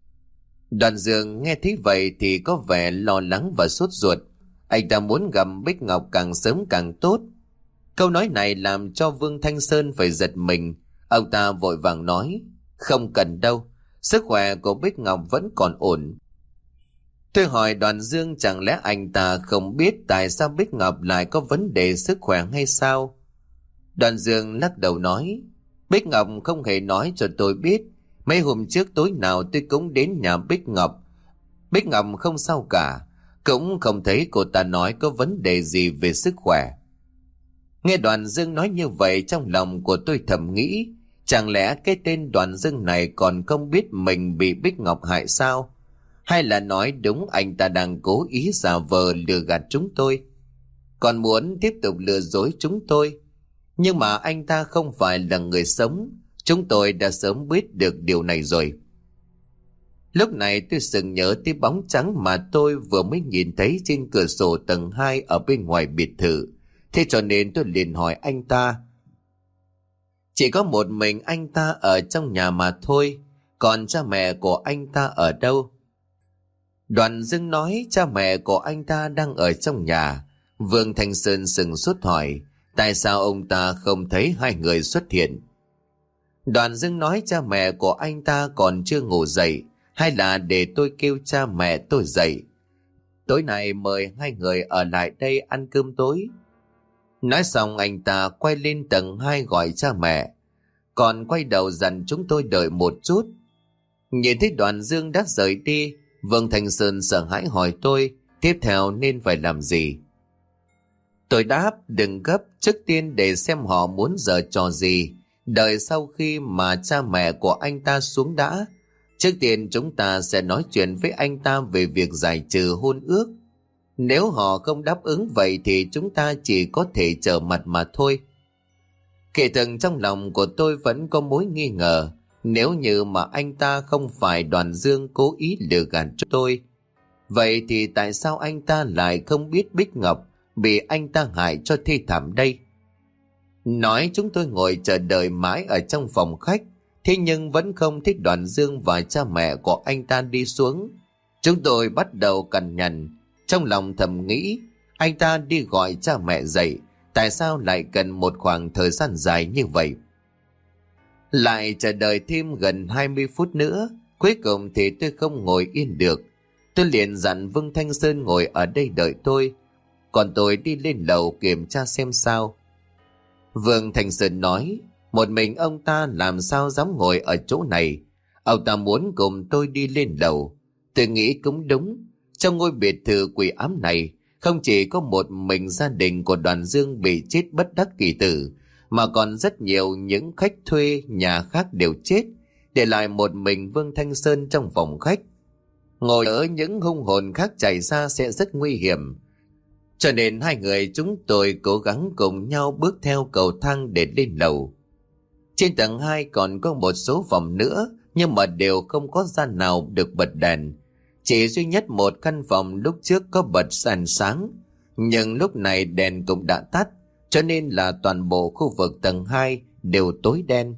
Đoàn Dương nghe thấy vậy thì có vẻ lo lắng và sốt ruột. Anh ta muốn gặp Bích Ngọc càng sớm càng tốt. Câu nói này làm cho Vương Thanh Sơn phải giật mình. Ông ta vội vàng nói: không cần đâu, sức khỏe của Bích Ngọc vẫn còn ổn. Tôi hỏi Đoàn Dương chẳng lẽ anh ta không biết tại sao Bích Ngọc lại có vấn đề sức khỏe hay sao? Đoàn Dương lắc đầu nói: Bích Ngọc không hề nói cho tôi biết. Mấy hôm trước tối nào tôi cũng đến nhà Bích Ngọc. Bích Ngọc không sao cả, cũng không thấy cô ta nói có vấn đề gì về sức khỏe. Nghe Đoàn Dương nói như vậy, trong lòng của tôi thầm nghĩ, chẳng lẽ cái tên Đoàn Dương này còn không biết mình bị Bích Ngọc hại sao? Hay là nói đúng anh ta đang cố ý giả vờ lừa gạt chúng tôi, còn muốn tiếp tục lừa dối chúng tôi? Nhưng mà anh ta không phải là người sống, chúng tôi đã sớm biết được điều này rồi. Lúc này tôi sừng nhớ tới bóng trắng mà tôi vừa mới nhìn thấy trên cửa sổ tầng hai ở bên ngoài biệt thự. Thế cho nên tôi liền hỏi anh ta. Chỉ có một mình anh ta ở trong nhà mà thôi, còn cha mẹ của anh ta ở đâu? Đoàn Dương nói cha mẹ của anh ta đang ở trong nhà. Vương Thanh Sơn sừng sốt hỏi, tại sao ông ta không thấy hai người xuất hiện? Đoàn Dương nói cha mẹ của anh ta còn chưa ngủ dậy, hay là để tôi kêu cha mẹ tôi dậy. Tối nay mời hai người ở lại đây ăn cơm tối. Nói xong anh ta quay lên tầng hai gọi cha mẹ, còn quay đầu dặn chúng tôi đợi một chút. Nhìn thấy Đoàn Dương đã rời đi, Vương Thanh Sơn sợ hãi hỏi tôi tiếp theo nên phải làm gì. Tôi đáp đừng gấp, trước tiên để xem họ muốn giở trò gì, đợi sau khi mà cha mẹ của anh ta xuống đã. Trước tiên chúng ta sẽ nói chuyện với anh ta về việc giải trừ hôn ước. Nếu họ không đáp ứng vậy thì chúng ta chỉ có thể trở mặt mà thôi. Kể từng trong lòng của tôi vẫn có mối nghi ngờ, nếu như mà anh ta không phải Đoàn Dương cố ý lừa gạt cho tôi, vậy thì tại sao anh ta lại không biết Bích Ngọc bị anh ta hại cho thê thảm đây? Nói chúng tôi ngồi chờ đợi mãi ở trong phòng khách, thế nhưng vẫn không thích Đoàn Dương và cha mẹ của anh ta đi xuống. Chúng tôi bắt đầu cằn nhằn, trong lòng thầm nghĩ, anh ta đi gọi cha mẹ dậy, tại sao lại cần một khoảng thời gian dài như vậy? Lại chờ đợi thêm gần hai mươi phút nữa, cuối cùng thì tôi không ngồi yên được. Tôi liền dặn Vương Thanh Sơn ngồi ở đây đợi tôi, còn tôi đi lên lầu kiểm tra xem sao. Vương Thanh Sơn nói, một mình ông ta làm sao dám ngồi ở chỗ này. Ông ta muốn cùng tôi đi lên lầu. Tôi nghĩ cũng đúng, trong ngôi biệt thự quỷ ám này không chỉ có một mình gia đình của Đoàn Dương bị chết bất đắc kỳ tử, mà còn rất nhiều những khách thuê nhà khác đều chết, để lại một mình Vương Thanh Sơn trong phòng khách. Ngồi ở những hung hồn khác chạy ra sẽ rất nguy hiểm. Cho nên hai người chúng tôi cố gắng cùng nhau bước theo cầu thang để lên lầu. Trên tầng hai còn có một số phòng nữa, nhưng mà đều không có gian nào được bật đèn. Chỉ duy nhất một căn phòng lúc trước có bật đèn sáng, nhưng lúc này đèn cũng đã tắt, cho nên là toàn bộ khu vực tầng hai đều tối đen.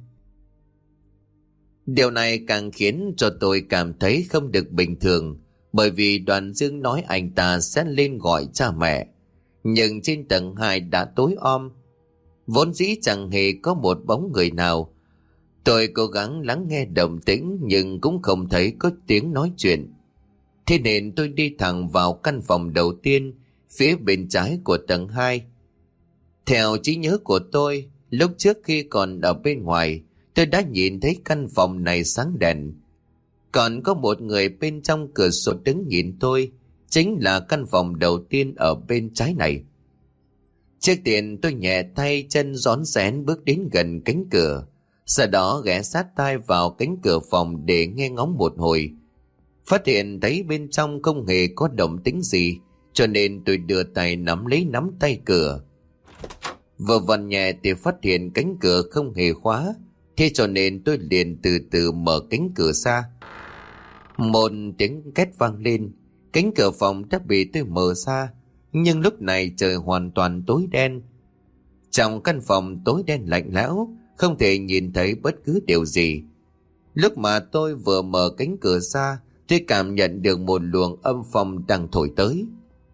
Điều này càng khiến cho tôi cảm thấy không được bình thường, bởi vì Đoàn Dương nói anh ta sẽ lên gọi cha mẹ, nhưng trên tầng hai đã tối om, vốn dĩ chẳng hề có một bóng người nào. Tôi cố gắng lắng nghe động tĩnh nhưng cũng không thấy có tiếng nói chuyện. Thế nên tôi đi thẳng vào căn phòng đầu tiên, phía bên trái của tầng hai. Theo trí nhớ của tôi, lúc trước khi còn ở bên ngoài, tôi đã nhìn thấy căn phòng này sáng đèn. Còn có một người bên trong cửa sổ đứng nhìn tôi, chính là căn phòng đầu tiên ở bên trái này. Trước tiên tôi nhẹ tay chân rón rén bước đến gần cánh cửa, sau đó ghé sát tai vào cánh cửa phòng để nghe ngóng một hồi. Phát hiện thấy bên trong không hề có động tĩnh gì, cho nên tôi đưa tay nắm lấy nắm tay cửa. Vừa vặn nhẹ thì phát hiện cánh cửa không hề khóa, thế cho nên tôi liền từ từ mở cánh cửa ra. Một tiếng két vang lên, cánh cửa phòng đã bị tôi mở ra, nhưng lúc này trời hoàn toàn tối đen. Trong căn phòng tối đen lạnh lẽo, không thể nhìn thấy bất cứ điều gì. Lúc mà tôi vừa mở cánh cửa ra, tôi cảm nhận được một luồng âm phong đang thổi tới.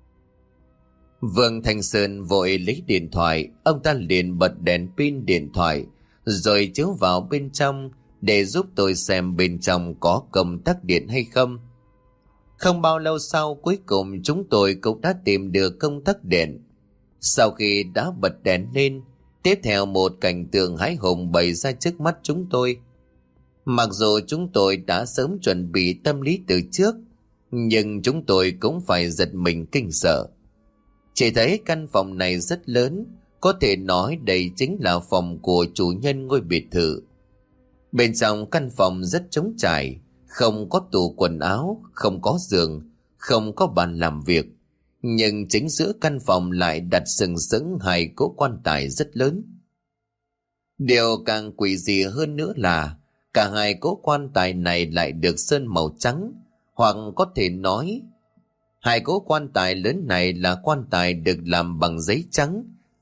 Vương Thanh Sơn vội lấy điện thoại, ông ta liền bật đèn pin điện thoại, rồi chiếu vào bên trong để giúp tôi xem bên trong có công tắc điện hay không. Không bao lâu sau, cuối cùng chúng tôi cũng đã tìm được công tắc điện. Sau khi đã bật đèn lên, tiếp theo một cảnh tượng hãi hùng bày ra trước mắt chúng tôi. Mặc dù chúng tôi đã sớm chuẩn bị tâm lý từ trước, nhưng chúng tôi cũng phải giật mình kinh sợ. Chỉ thấy căn phòng này rất lớn, có thể nói đây chính là phòng của chủ nhân ngôi biệt thự. Bên trong căn phòng rất trống trải, không có tủ quần áo, không có giường, không có bàn làm việc. Nhưng chính giữa căn phòng lại đặt sừng sững hai cỗ quan tài rất lớn. Điều càng quỷ dị hơn nữa là cả hai cỗ quan tài này lại được sơn màu trắng, hoặc có thể nói hai cỗ quan tài lớn này là quan tài được làm bằng giấy trắng,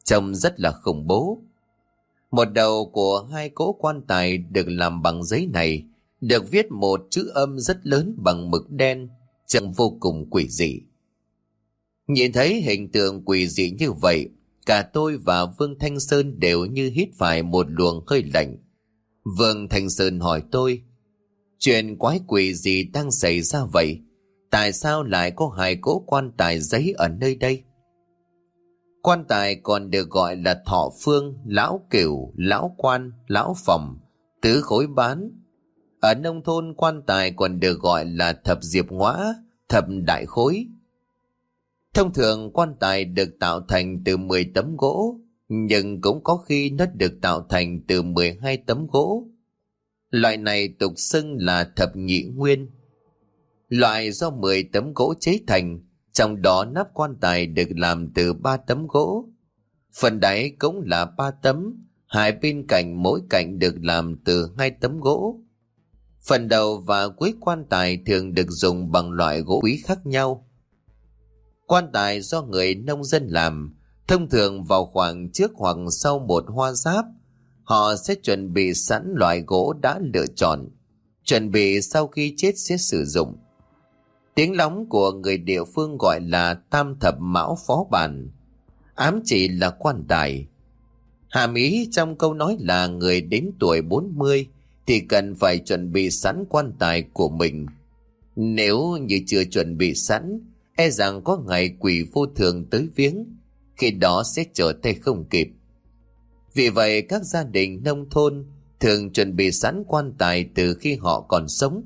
trông rất là khủng bố. Một đầu của hai cỗ quan tài được làm bằng giấy này được viết một chữ âm rất lớn bằng mực đen, trông vô cùng quỷ dị. Nhìn thấy hình tượng quỷ dị như vậy, cả tôi và Vương Thanh Sơn đều như hít phải một luồng hơi lạnh. Vương Thanh Sơn hỏi tôi, chuyện quái quỷ gì đang xảy ra vậy? Tại sao lại có hai cỗ quan tài giấy ở nơi đây? Quan tài còn được gọi là thọ phương, lão cửu, lão quan, lão phẩm, tứ khối bán. Ở nông thôn quan tài còn được gọi là thập diệp ngõa, thập đại khối. Thông thường quan tài được tạo thành từ mười tấm gỗ, nhưng cũng có khi nó được tạo thành từ mười hai tấm gỗ. Loại này tục xưng là thập nhị nguyên. Loại do mười tấm gỗ chế thành, trong đó nắp quan tài được làm từ ba tấm gỗ. Phần đáy cũng là ba tấm, hai bên cạnh mỗi cạnh được làm từ hai tấm gỗ. Phần đầu và cuối quan tài thường được dùng bằng loại gỗ quý khác nhau. Quan tài do người nông dân làm, thông thường vào khoảng trước hoặc sau một hoa giáp, họ sẽ chuẩn bị sẵn loại gỗ đã lựa chọn, chuẩn bị sau khi chết sẽ sử dụng. Tiếng lóng của người địa phương gọi là tam thập mão phó bản, ám chỉ là quan tài. Hàm ý trong câu nói là người đến tuổi bốn mươi thì cần phải chuẩn bị sẵn quan tài của mình. Nếu như chưa chuẩn bị sẵn, e rằng có ngày quỷ vô thường tới viếng, khi đó sẽ trở tay không kịp. Vì vậy các gia đình nông thôn thường chuẩn bị sẵn quan tài từ khi họ còn sống.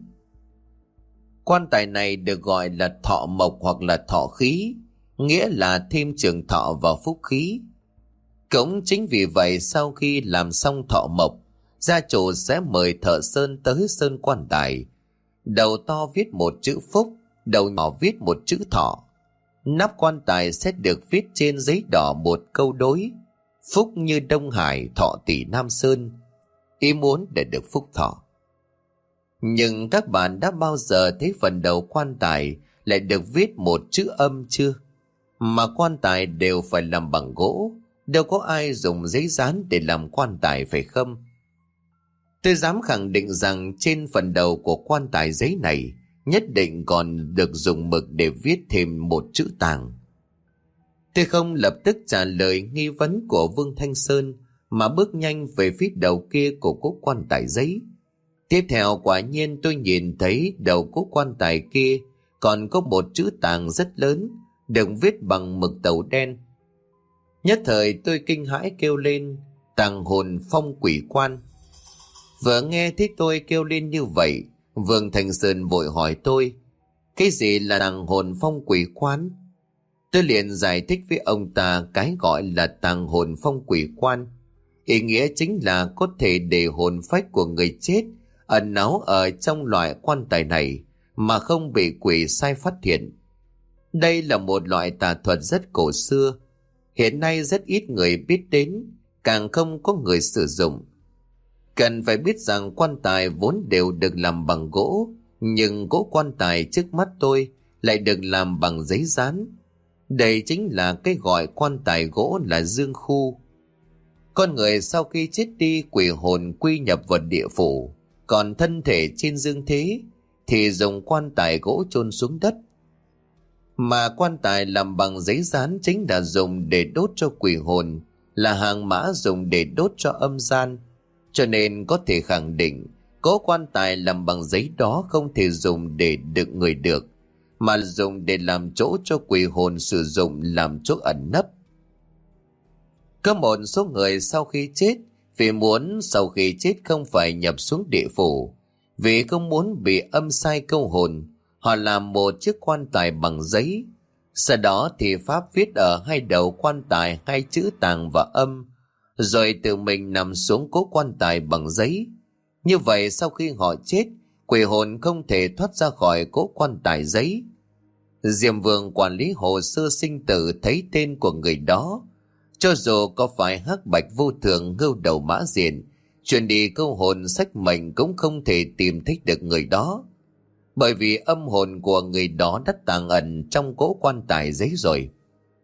Quan tài này được gọi là thọ mộc hoặc là thọ khí, nghĩa là thêm trường thọ vào phúc khí. Cũng chính vì vậy sau khi làm xong thọ mộc, gia chủ sẽ mời thợ sơn tới sơn quan tài. Đầu to viết một chữ phúc, đầu nhỏ viết một chữ thọ. Nắp quan tài sẽ được viết trên giấy đỏ một câu đối: phúc như Đông Hải, thọ tỷ Nam Sơn, ý muốn để được phúc thọ. Nhưng các bạn đã bao giờ thấy phần đầu quan tài lại được viết một chữ âm chưa? Mà quan tài đều phải làm bằng gỗ, đâu có ai dùng giấy dán để làm quan tài phải không? Tôi dám khẳng định rằng trên phần đầu của quan tài giấy này nhất định còn được dùng mực để viết thêm một chữ tàng. Tôi không lập tức trả lời nghi vấn của Vương Thanh Sơn mà bước nhanh về phía đầu kia của cố quan tài giấy. Tiếp theo quả nhiên tôi nhìn thấy đầu cố quan tài kia còn có một chữ tàng rất lớn được viết bằng mực tàu đen. Nhất thời tôi kinh hãi kêu lên: tàng hồn phong quỷ quan. Vừa nghe thấy tôi kêu lên như vậy, Vương Thanh Sơn vội hỏi tôi: cái gì là tàng hồn phong quỷ quan? Tôi liền giải thích với ông ta cái gọi là tàng hồn phong quỷ quan. Ý nghĩa chính là có thể để hồn phách của người chết ẩn náu ở trong loại quan tài này mà không bị quỷ sai phát hiện. Đây là một loại tà thuật rất cổ xưa, hiện nay rất ít người biết đến, càng không có người sử dụng. Cần phải biết rằng quan tài vốn đều được làm bằng gỗ, nhưng gỗ quan tài trước mắt tôi lại được làm bằng giấy dán. Đây chính là cái gọi quan tài gỗ là dương khu. Con người sau khi chết đi, quỷ hồn quy nhập vào địa phủ, còn thân thể trên dương thế thì dùng quan tài gỗ chôn xuống đất. Mà quan tài làm bằng giấy dán chính là dùng để đốt cho quỷ hồn, là hàng mã dùng để đốt cho âm gian. Cho nên có thể khẳng định cỗ quan tài làm bằng giấy đó không thể dùng để đựng người được, mà dùng để làm chỗ cho quỷ hồn sử dụng làm chỗ ẩn nấp. Có một số người sau khi chết vì muốn sau khi chết không phải nhập xuống địa phủ, vì không muốn bị âm sai câu hồn, họ làm một chiếc quan tài bằng giấy. Sau đó thì pháp viết ở hai đầu quan tài hai chữ tàng và âm, rồi tự mình nằm xuống cố quan tài bằng giấy. Như vậy sau khi họ chết, quỷ hồn không thể thoát ra khỏi cố quan tài giấy. Diêm Vương quản lý hồ sơ sinh tử thấy tên của người đó, cho dù có phải hắc bạch vô thường ngưu đầu mã diện, chuyển đi câu hồn sách mệnh cũng không thể tìm thấy được người đó, bởi vì âm hồn của người đó đã tàng ẩn trong cỗ quan tài giấy rồi.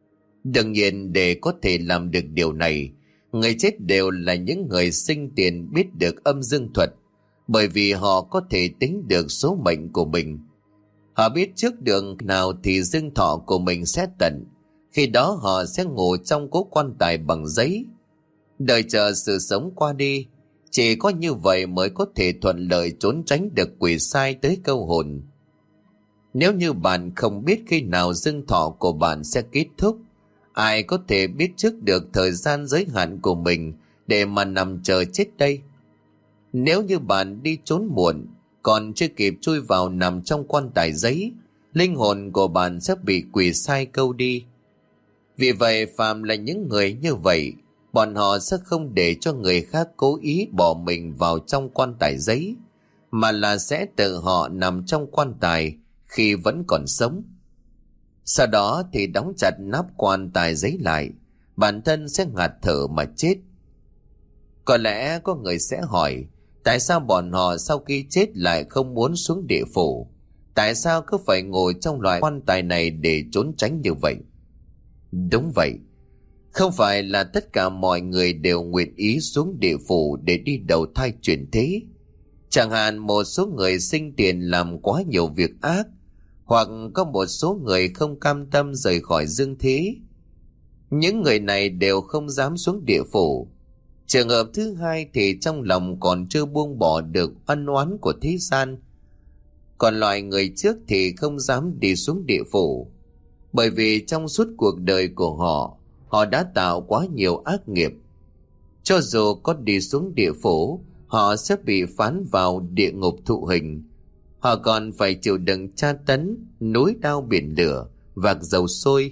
Đương nhiên để có thể làm được điều này, người chết đều là những người sinh tiền biết được âm dương thuật, bởi vì họ có thể tính được số mệnh của mình. Họ biết trước đường nào thì dương thọ của mình sẽ tận, khi đó họ sẽ ngủ trong cố quan tài bằng giấy, đợi chờ sự sống qua đi. Chỉ có như vậy mới có thể thuận lợi trốn tránh được quỷ sai tới câu hồn. Nếu như bạn không biết khi nào dương thọ của bạn sẽ kết thúc, ai có thể biết trước được thời gian giới hạn của mình để mà nằm chờ chết đây? Nếu như bạn đi trốn muộn, còn chưa kịp chui vào nằm trong quan tài giấy, linh hồn của bạn sẽ bị quỷ sai câu đi. Vì vậy, phàm là những người như vậy, bọn họ sẽ không để cho người khác cố ý bỏ mình vào trong quan tài giấy, mà là sẽ tự họ nằm trong quan tài khi vẫn còn sống. Sau đó thì đóng chặt nắp quan tài giấy lại, bản thân sẽ ngạt thở mà chết. Có lẽ có người sẽ hỏi, tại sao bọn họ sau khi chết lại không muốn xuống địa phủ? Tại sao cứ phải ngồi trong loại quan tài này để trốn tránh như vậy? Đúng vậy, không phải là tất cả mọi người đều nguyện ý xuống địa phủ để đi đầu thai chuyển thế. Chẳng hạn một số người sinh tiền làm quá nhiều việc ác, hoặc có một số người không cam tâm rời khỏi dương thế. Những người này đều không dám xuống địa phủ. Trường hợp thứ hai thì trong lòng còn chưa buông bỏ được ân oán của thế gian. Còn loại người trước thì không dám đi xuống địa phủ, bởi vì trong suốt cuộc đời của họ, họ đã tạo quá nhiều ác nghiệp. Cho dù có đi xuống địa phủ, họ sẽ bị phán vào địa ngục thụ hình. Họ còn phải chịu đựng tra tấn, núi đao biển lửa, vạc dầu sôi.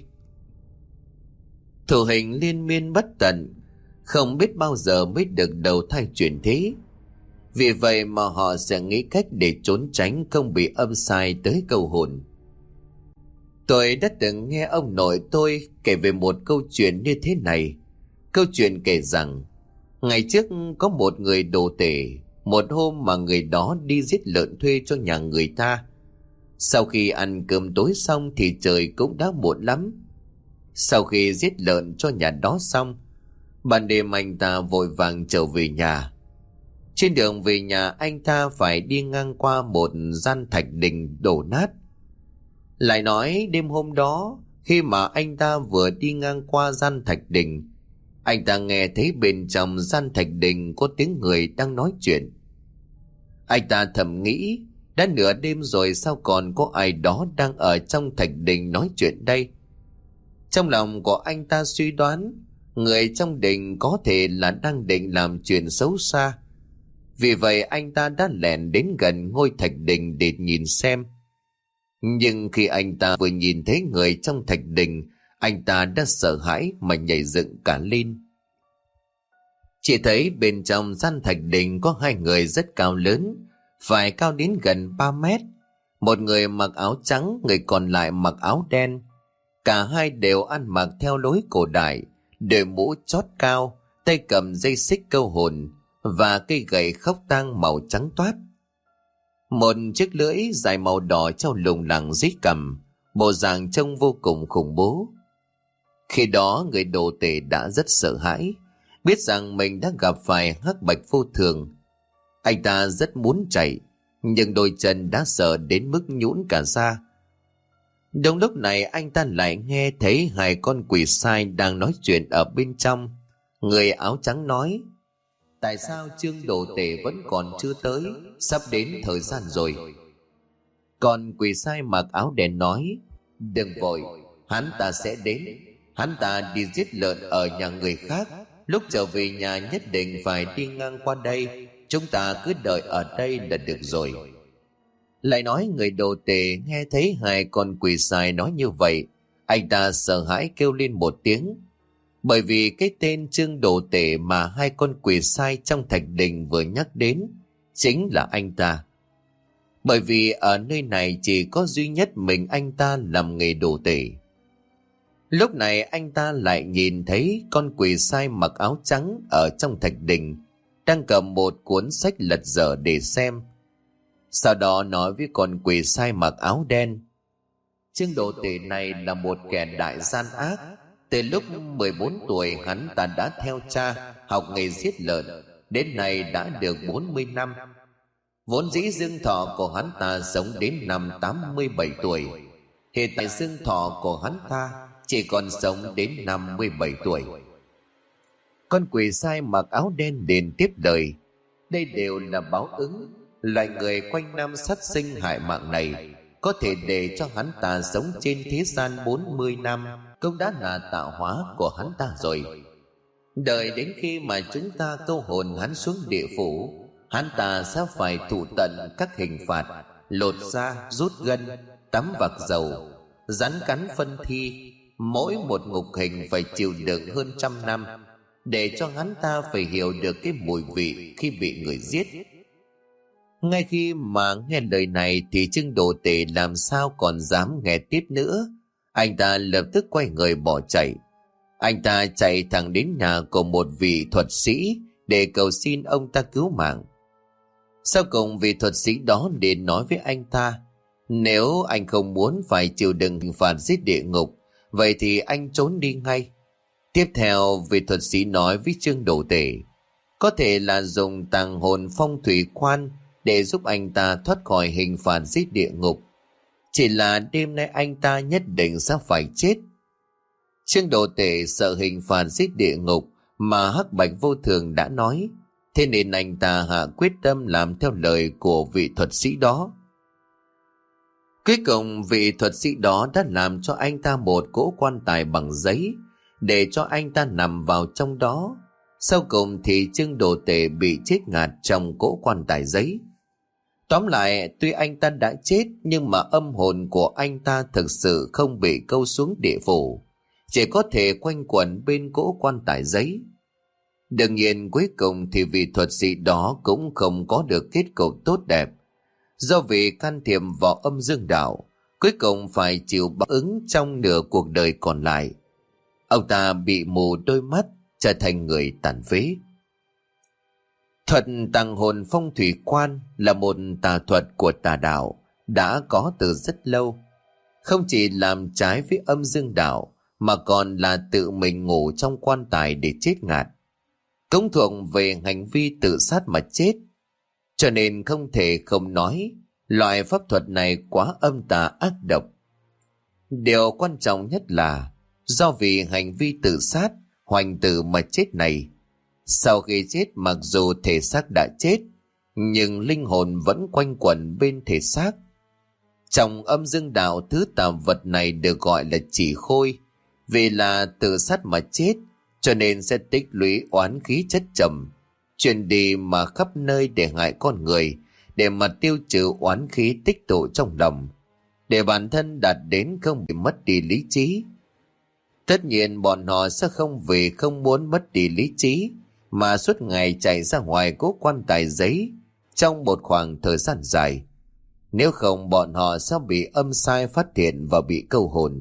Thụ hình liên miên bất tận, không biết bao giờ mới được đầu thai chuyển thế. Vì vậy mà họ sẽ nghĩ cách để trốn tránh không bị âm sai tới câu hồn. Tôi đã từng nghe ông nội tôi kể về một câu chuyện như thế này. Câu chuyện kể rằng, ngày trước có một người đồ tể. Một hôm mà người đó đi giết lợn thuê cho nhà người ta. Sau khi ăn cơm tối xong thì trời cũng đã muộn lắm. Sau khi giết lợn cho nhà đó xong, ban đêm anh ta vội vàng trở về nhà. Trên đường về nhà, anh ta phải đi ngang qua một gian thạch đình đổ nát. Lại nói đêm hôm đó, khi mà anh ta vừa đi ngang qua gian thạch đình, anh ta nghe thấy bên trong gian thạch đình có tiếng người đang nói chuyện. Anh ta thầm nghĩ, đã nửa đêm rồi sao còn có ai đó đang ở trong thạch đình nói chuyện đây? Trong lòng của anh ta suy đoán, người trong đình có thể là đang định làm chuyện xấu xa. Vì vậy anh ta đã lẻn đến gần ngôi thạch đình để nhìn xem. Nhưng khi anh ta vừa nhìn thấy người trong thạch đình, anh ta đã sợ hãi mà nhảy dựng cả lên. Chỉ thấy bên trong gian thạch đình có hai người rất cao lớn, phải cao đến gần ba mét. Một người mặc áo trắng, người còn lại mặc áo đen. Cả hai đều ăn mặc theo lối cổ đại, đội mũ chót cao, tay cầm dây xích câu hồn và cây gậy khóc tang màu trắng toát. Một chiếc lưỡi dài màu đỏ treo lủng lẳng dưới cằm, bộ dạng trông vô cùng khủng bố. Khi đó người đồ tể đã rất sợ hãi, biết rằng mình đã gặp phải hắc bạch vô thường. Anh ta rất muốn chạy, nhưng đôi chân đã sợ đến mức nhũn cả ra. Đúng lúc này anh ta lại nghe thấy hai con quỷ sai đang nói chuyện ở bên trong. Người áo trắng nói, tại sao Trương Đồ Tể vẫn còn chưa tới, sắp đến thời gian rồi. Còn quỷ sai mặc áo đen nói, đừng vội, hắn ta sẽ đến. Hắn ta đi giết lợn ở nhà người khác, lúc trở về nhà nhất định phải đi ngang qua đây. Chúng ta cứ đợi ở đây là được rồi. Lại nói người đồ tể nghe thấy hai con quỷ sai nói như vậy, anh ta sợ hãi kêu lên một tiếng. Bởi vì cái tên Trương Đồ Tể mà hai con quỷ sai trong thạch đình vừa nhắc đến chính là anh ta. Bởi vì ở nơi này chỉ có duy nhất mình anh ta làm nghề đồ tể. Lúc này anh ta lại nhìn thấy con quỷ sai mặc áo trắng ở trong thạch đình đang cầm một cuốn sách lật dở để xem. Sau đó nói với con quỷ sai mặc áo đen, Trương Đồ Tể này là một kẻ đại gian ác, Từ lúc mười bốn tuổi hắn ta đã theo cha học nghề giết lợn, đến nay đã được bốn mươi năm. Vốn dĩ dương thọ của hắn ta sống đến năm tám mươi bảy tuổi. Hiện tại dương thọ của hắn ta chỉ còn sống đến năm mươi bảy tuổi. Con quỷ sai mặc áo đen đền tiếp lời: đây đều là báo ứng. Loài người quanh năm sát sinh hại mạng này, có thể để cho hắn ta sống trên thế gian bốn mươi năm cũng đã là tạo hóa của hắn ta rồi. Đợi đến khi mà chúng ta câu hồn hắn xuống địa phủ, hắn ta sẽ phải thụ tận các hình phạt: lột da, rút gân, tắm vạc dầu, rắn cắn phân thi. Mỗi một ngục hình phải chịu đựng hơn trăm năm, để cho hắn ta phải hiểu được cái mùi vị khi bị người giết. Ngay khi mà nghe lời này thì Trương Đồ Tể làm sao còn dám nghe tiếp nữa. Anh ta lập tức quay người bỏ chạy. Anh ta chạy thẳng đến nhà của một vị thuật sĩ để cầu xin ông ta cứu mạng. Sau cùng vị thuật sĩ đó liền nói với anh ta: nếu anh không muốn phải chịu đựng hình phạt giết địa ngục, vậy thì anh trốn đi ngay. Tiếp theo vị thuật sĩ nói với Trương Đồ Tể có thể là dùng tàng hồn phong thủy quan để giúp anh ta thoát khỏi hình phạt giết địa ngục. Chỉ là đêm nay anh ta nhất định sẽ phải chết. Trương Đồ Tể sợ hình phạt giết địa ngục mà Hắc Bạch Vô Thường đã nói, thế nên anh ta hạ quyết tâm làm theo lời của vị thuật sĩ đó. Cuối cùng vị thuật sĩ đó đã làm cho anh ta một cỗ quan tài bằng giấy để cho anh ta nằm vào trong đó. Sau cùng thì Trương Đồ Tể bị chết ngạt trong cỗ quan tài giấy. Tóm lại, tuy anh ta đã chết nhưng mà âm hồn của anh ta thực sự không bị câu xuống địa phủ, chỉ có thể quanh quẩn bên cỗ quan tài giấy. Đương nhiên cuối cùng thì vị thuật sĩ đó cũng không có được kết cục tốt đẹp. Do vì can thiệp vào âm dương đạo, cuối cùng phải chịu báo ứng trong nửa cuộc đời còn lại. Ông ta bị mù đôi mắt, trở thành người tàn phế. Thuật tàng hồn phong thủy quan là một tà thuật của tà đạo đã có từ rất lâu. Không chỉ làm trái với âm dương đạo mà còn là tự mình ngủ trong quan tài để chết ngạt. Cũng thuộc về hành vi tự sát mà chết. Cho nên không thể không nói loại pháp thuật này quá âm tà ác độc. Điều quan trọng nhất là do vì hành vi tự sát, hoành tử mà chết này, sau khi chết mặc dù thể xác đã chết, nhưng linh hồn vẫn quanh quẩn bên thể xác. Trong âm dương đạo, thứ tà vật này được gọi là chỉ khôi. Vì là tự sát mà chết, cho nên sẽ tích lũy oán khí chất trầm, truyền đi mà khắp nơi để hại con người, để mà tiêu trừ oán khí tích tụ trong lòng, để bản thân đạt đến không bị mất đi lý trí. Tất nhiên bọn họ sẽ không vì không muốn mất đi lý trí mà suốt ngày chạy ra ngoài cố quan tài giấy trong một khoảng thời gian dài. Nếu không bọn họ sẽ bị âm sai phát hiện và bị câu hồn.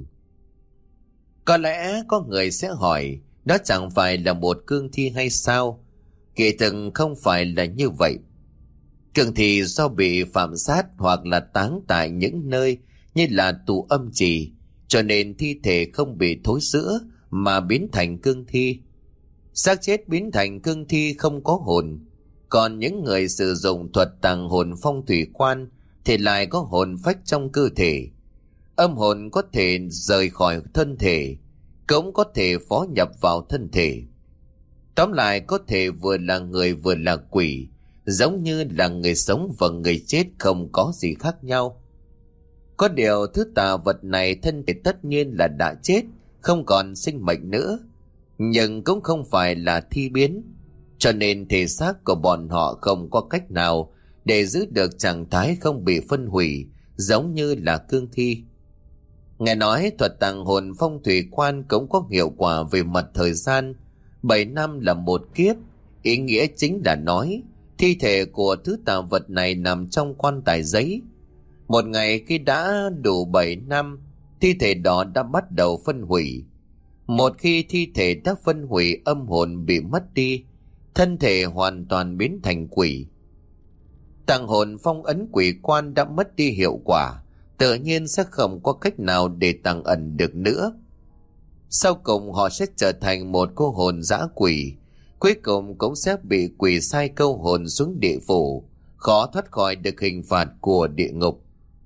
Có lẽ có người sẽ hỏi, đó chẳng phải là một cương thi hay sao? Kỳ thực không phải là như vậy. Cương thi do bị phạm sát hoặc là táng tại những nơi như là tù âm trì, cho nên thi thể không bị thối rữa mà biến thành cương thi. Xác chết biến thành cương thi không có hồn. Còn những người sử dụng thuật tàng hồn phong thủy quan thì lại có hồn phách trong cơ thể. Âm hồn có thể rời khỏi thân thể, cũng có thể phó nhập vào thân thể. Tóm lại có thể vừa là người vừa là quỷ, giống như là người sống và người chết không có gì khác nhau. Có điều thứ tà vật này thân thể tất nhiên là đã chết, không còn sinh mệnh nữa, nhưng cũng không phải là thi biến, cho nên thể xác của bọn họ không có cách nào để giữ được trạng thái không bị phân hủy, giống như là cương thi. Nghe nói thuật tàng hồn phong thủy quan cũng có hiệu quả về mặt thời gian. Bảy năm là một kiếp, ý nghĩa chính là nói thi thể của thứ tà vật này nằm trong quan tài giấy. Một ngày khi đã đủ bảy năm, thi thể đó đã bắt đầu phân hủy. Một khi thi thể đã phân hủy, âm hồn bị mất đi, thân thể hoàn toàn biến thành quỷ. Tàng hồn phong ấn quỷ quan đã mất đi hiệu quả, tự nhiên sẽ không có cách nào để tàng ẩn được nữa. Sau cùng họ sẽ trở thành một cô hồn dã quỷ, cuối cùng cũng sẽ bị quỷ sai câu hồn xuống địa phủ, khó thoát khỏi được hình phạt của địa ngục.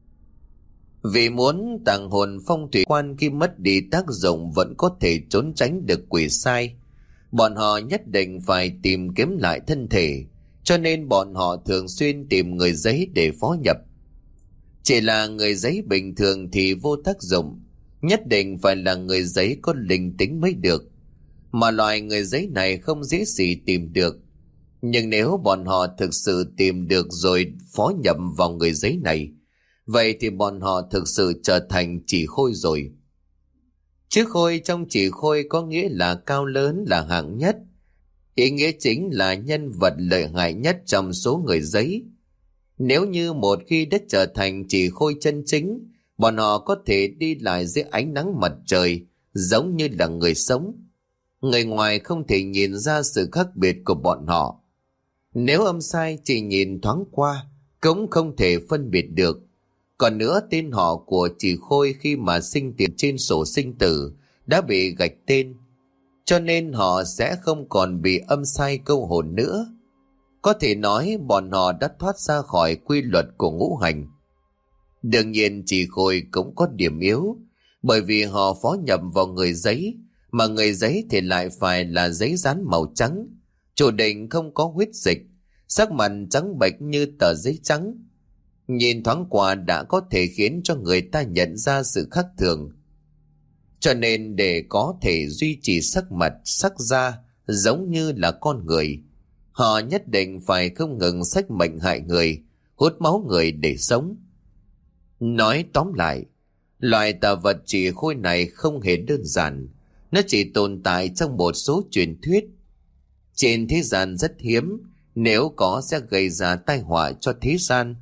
Vì muốn tàng hồn, phong thủy quan khi mất đi tác dụng vẫn có thể trốn tránh được quỷ sai, bọn họ nhất định phải tìm kiếm lại thân thể, cho nên bọn họ thường xuyên tìm người giấy để phó nhập. Chỉ là người giấy bình thường thì vô tác dụng, nhất định phải là người giấy có linh tính mới được, mà loại người giấy này không dễ gì tìm được. Nhưng nếu bọn họ thực sự tìm được rồi phó nhập vào người giấy này, vậy thì bọn họ thực sự trở thành chỉ khôi rồi. Chữ khôi trong chỉ khôi có nghĩa là cao lớn, là hạng nhất. Ý nghĩa chính là nhân vật lợi hại nhất trong số người giấy. Nếu như một khi đã trở thành chỉ khôi chân chính, bọn họ có thể đi lại dưới ánh nắng mặt trời giống như là người sống. Người ngoài không thể nhìn ra sự khác biệt của bọn họ. Nếu âm sai chỉ nhìn thoáng qua cũng không thể phân biệt được. Còn nữa, tên họ của chỉ khôi khi mà sinh tiền trên sổ sinh tử đã bị gạch tên, cho nên họ sẽ không còn bị âm sai câu hồn nữa. Có thể nói bọn họ đã thoát ra khỏi quy luật của ngũ hành. Đương nhiên chỉ khôi cũng có điểm yếu, bởi vì họ phó nhập vào người giấy, mà người giấy thì lại phải là giấy dán màu trắng, chủ định không có huyết dịch, sắc mặt trắng bệch như tờ giấy trắng. Nhìn thoáng qua đã có thể khiến cho người ta nhận ra sự khác thường. Cho nên để có thể duy trì sắc mặt, sắc da giống như là con người, họ nhất định phải không ngừng xách mệnh hại người, hút máu người để sống. Nói tóm lại, loại tà vật chỉ khôi này không hề đơn giản. Nó chỉ tồn tại trong một số truyền thuyết. Trên thế gian rất hiếm, nếu có sẽ gây ra tai họa cho thế gian.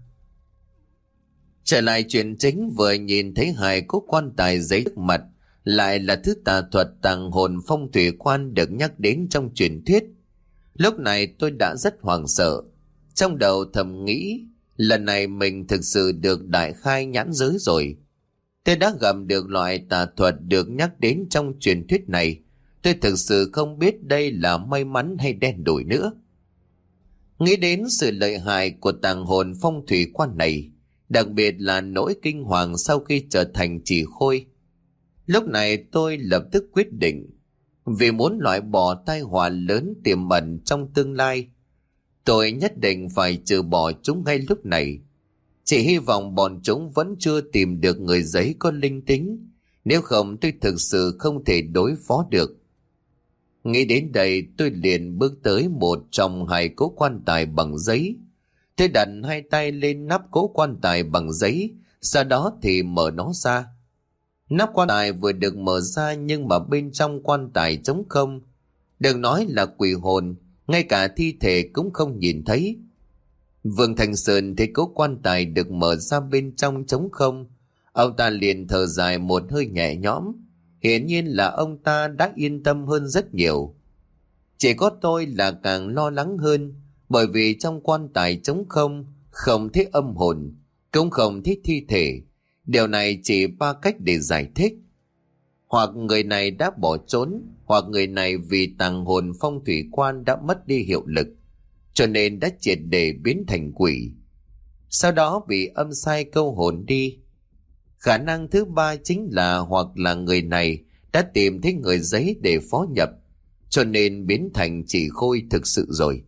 Trở lại chuyện chính, vừa nhìn thấy hai cỗ quan tài giấy trước mặt, lại là thứ tà thuật tàng hồn phong thủy quan được nhắc đến trong truyền thuyết. Lúc này tôi đã rất hoảng sợ, trong đầu thầm nghĩ lần này mình thực sự được đại khai nhãn giới rồi. Tôi đã gặp được loại tà thuật được nhắc đến trong truyền thuyết này. Tôi thực sự không biết đây là may mắn hay đen đủi nữa. Nghĩ đến sự lợi hại của tàng hồn phong thủy quan này, đặc biệt là nỗi kinh hoàng sau khi trở thành chỉ khôi. Lúc này tôi lập tức quyết định, vì muốn loại bỏ tai họa lớn tiềm ẩn trong tương lai, tôi nhất định phải trừ bỏ chúng ngay lúc này. Chỉ hy vọng bọn chúng vẫn chưa tìm được người giấy có linh tính, nếu không tôi thực sự không thể đối phó được. Nghĩ đến đây, tôi liền bước tới một trong hai cỗ quan tài bằng giấy. Tôi đặt hai tay lên nắp cỗ quan tài bằng giấy, sau đó thì mở nó ra. Nắp quan tài vừa được mở ra nhưng mà bên trong quan tài trống không. Đừng nói là quỷ hồn, ngay cả thi thể cũng không nhìn thấy. Vương Thanh Sơn thấy cỗ quan tài được mở ra bên trong trống không, ông ta liền thở dài một hơi nhẹ nhõm. Hiển nhiên là ông ta đã yên tâm hơn rất nhiều. Chỉ có tôi là càng lo lắng hơn, bởi vì trong quan tài trống không, không thấy âm hồn, cũng không thấy thi thể. Điều này chỉ ba cách để giải thích. Hoặc người này đã bỏ trốn, hoặc người này vì tàng hồn phong thủy quan đã mất đi hiệu lực, cho nên đã triệt để biến thành quỷ, sau đó bị âm sai câu hồn đi. Khả năng thứ ba chính là hoặc là người này đã tìm thấy người giấy để phó nhập, cho nên biến thành chỉ khôi thực sự rồi.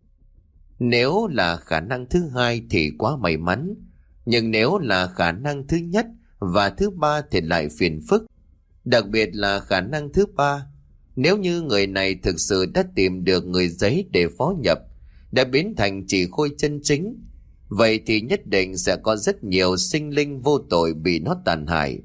Nếu là khả năng thứ hai thì quá may mắn, nhưng nếu là khả năng thứ nhất và thứ ba thì lại phiền phức. Đặc biệt là khả năng thứ ba, nếu như người này thực sự đã tìm được người giấy để phó nhập, đã biến thành chỉ khôi chân chính, vậy thì nhất định sẽ có rất nhiều sinh linh vô tội bị nó tàn hại.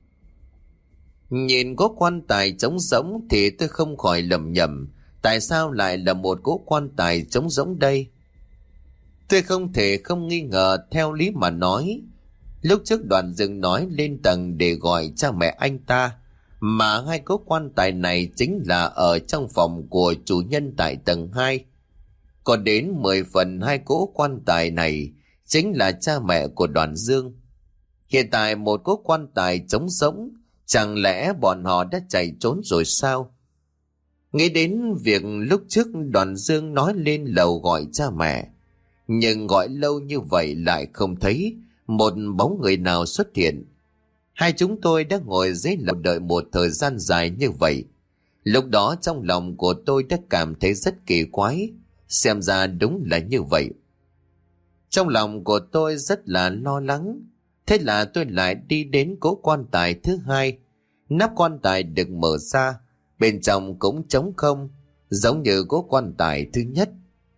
Nhìn có quan tài trống rỗng thì tôi không khỏi lầm nhầm, tại sao lại là một cỗ quan tài trống rỗng đây? Tôi không thể không nghi ngờ. Theo lý mà nói, lúc trước Đoàn Dương nói lên tầng để gọi cha mẹ anh ta, mà hai cỗ quan tài này chính là ở trong phòng của chủ nhân tại tầng hai. Còn đến mười phần hai cỗ quan tài này chính là cha mẹ của Đoàn Dương. Hiện tại một cỗ quan tài trống rỗng, Chẳng lẽ bọn họ đã chạy trốn rồi sao? Nghĩ đến việc lúc trước Đoàn Dương nói lên lầu gọi cha mẹ, nhưng gọi lâu như vậy lại không thấy một bóng người nào xuất hiện. Hai chúng tôi đã ngồi dưới lầu đợi một thời gian dài như vậy. Lúc đó trong lòng của tôi đã cảm thấy rất kỳ quái, xem ra đúng là như vậy. Trong lòng của tôi rất là lo lắng, thế là tôi lại đi đến cỗ quan tài thứ hai. Nắp quan tài được mở ra, bên trong cũng trống không, giống như cỗ quan tài thứ nhất.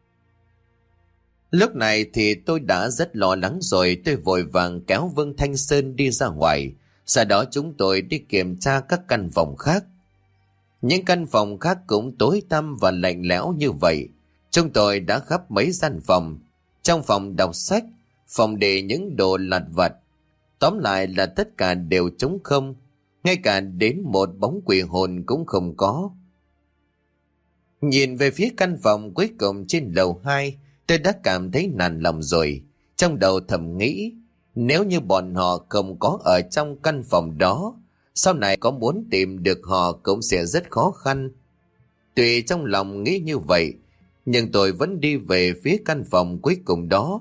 Lúc này thì tôi đã rất lo lắng rồi, tôi vội vàng kéo Vương Thanh Sơn đi ra ngoài. Sau đó chúng tôi đi kiểm tra các căn phòng khác. Những căn phòng khác cũng tối tăm và lạnh lẽo như vậy. Chúng tôi đã khắp mấy gian phòng. Trong phòng đọc sách, phòng để những đồ lặt vặt. Tóm lại là tất cả đều trống không. Ngay cả đến một bóng quỷ hồn cũng không có. Nhìn về phía căn phòng cuối cùng trên lầu hai, tôi đã cảm thấy nản lòng rồi. Trong đầu thầm nghĩ, nếu như bọn họ không có ở trong căn phòng đó, sau này có muốn tìm được họ cũng sẽ rất khó khăn. Tuy trong lòng nghĩ như vậy, nhưng tôi vẫn đi về phía căn phòng cuối cùng đó.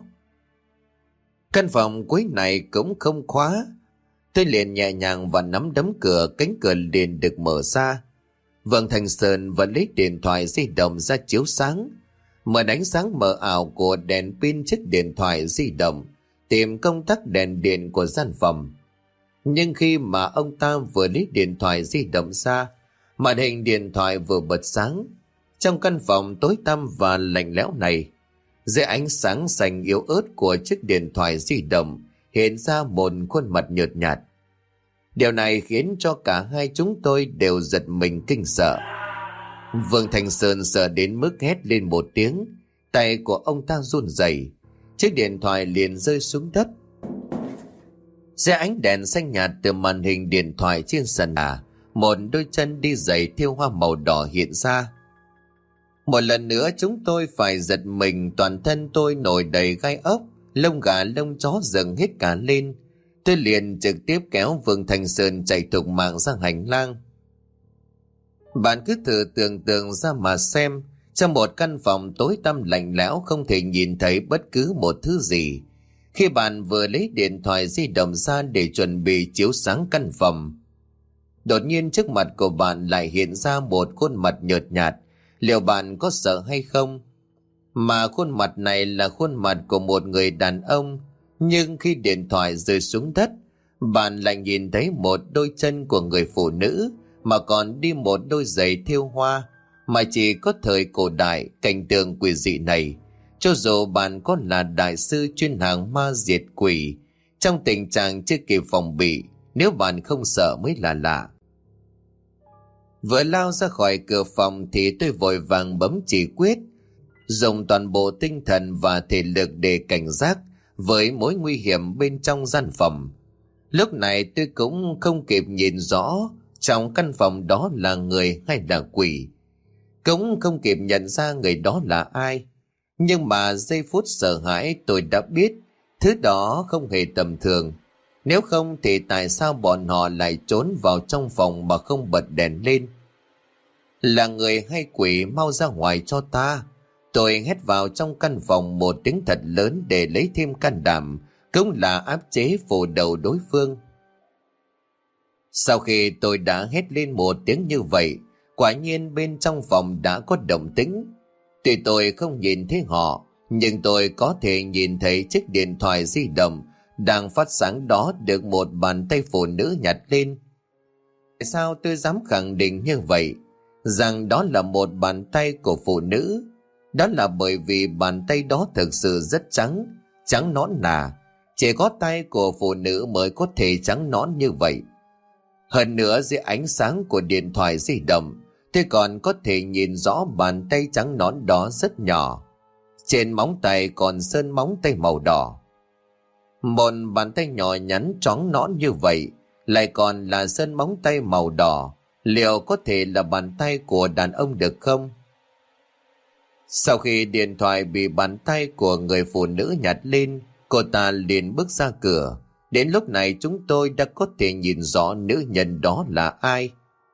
Căn phòng cuối này cũng không khóa. Tôi liền nhẹ nhàng và nắm đấm cửa, cánh cửa liền được mở ra. Vương Thanh Sơn vẫn lấy điện thoại di động ra chiếu sáng. Mở ánh sáng mờ ảo của đèn pin chiếc điện thoại di động, tìm công tắc đèn điện của gian phòng. Nhưng khi mà ông ta vừa lấy điện thoại di động ra, màn hình điện thoại vừa bật sáng. Trong căn phòng tối tăm và lạnh lẽo này, dưới ánh sáng xanh yếu ớt của chiếc điện thoại di động hiện ra một khuôn mặt nhợt nhạt. Điều này khiến cho cả hai chúng tôi đều giật mình kinh sợ. Vương Thanh Sơn sợ đến mức hét lên một tiếng, tay của ông ta run rẩy, chiếc điện thoại liền rơi xuống đất. Dưới ánh đèn xanh nhạt từ màn hình điện thoại trên sàn nhà, một đôi chân đi giày thêu hoa màu đỏ hiện ra. Một lần nữa chúng tôi phải giật mình, toàn thân tôi nổi đầy gai ốc, lông gà lông chó dựng hết cả lên. Tôi liền trực tiếp kéo Vương Thanh Sơn chạy thục mạng ra hành lang. Bạn cứ thử tưởng tượng ra mà xem, trong một căn phòng tối tăm lạnh lẽo không thể nhìn thấy bất cứ một thứ gì. Khi bạn vừa lấy điện thoại di động ra để chuẩn bị chiếu sáng căn phòng, đột nhiên trước mặt của bạn lại hiện ra một khuôn mặt nhợt nhạt. Liệu bạn có sợ hay không? Mà khuôn mặt này là khuôn mặt của một người đàn ông, nhưng khi điện thoại rơi xuống đất, bạn lại nhìn thấy một đôi chân của người phụ nữ, mà còn đi một đôi giày thêu hoa. Mà chỉ có thời cổ đại, cảnh tượng quỷ dị này, cho dù bạn có là đại sư chuyên hàng ma diệt quỷ, trong tình trạng chưa kịp phòng bị, nếu bạn không sợ mới là lạ. Vừa lao ra khỏi cửa phòng thì tôi vội vàng bấm chỉ quyết, dùng toàn bộ tinh thần và thể lực để cảnh giác với mối nguy hiểm bên trong gian phòng. Lúc này tôi cũng không kịp nhìn rõ trong căn phòng đó là người hay là quỷ, cũng không kịp nhận ra người đó là ai. Nhưng mà giây phút sợ hãi tôi đã biết thứ đó không hề tầm thường. Nếu không thì tại sao bọn họ lại trốn vào trong phòng mà không bật đèn lên? Là người hay quỷ, mau ra ngoài cho ta! Tôi hét vào trong căn phòng một tiếng thật lớn để lấy thêm can đảm, cũng là áp chế phủ đầu đối phương. Sau khi tôi đã hét lên một tiếng như vậy, quả nhiên bên trong phòng đã có động tĩnh. Tuy tôi không nhìn thấy họ, nhưng tôi có thể nhìn thấy chiếc điện thoại di động đang phát sáng đó được một bàn tay phụ nữ nhặt lên. Tại sao tôi dám khẳng định như vậy, rằng đó là một bàn tay của phụ nữ? Đó là bởi vì bàn tay đó thực sự rất trắng, trắng nõn nà. Chỉ có tay của phụ nữ mới có thể trắng nõn như vậy. Hơn nữa dưới ánh sáng của điện thoại di động, tôi còn có thể nhìn rõ bàn tay trắng nõn đó rất nhỏ. Trên móng tay còn sơn móng tay màu đỏ. Một bàn tay nhỏ nhắn trắng nõn như vậy, lại còn là sơn móng tay màu đỏ. Liệu có thể là bàn tay của đàn ông được không? Sau khi điện thoại bị bàn tay của người phụ nữ nhặt lên, cô ta liền bước ra cửa. Đến lúc này chúng tôi đã có thể nhìn rõ nữ nhân đó là ai.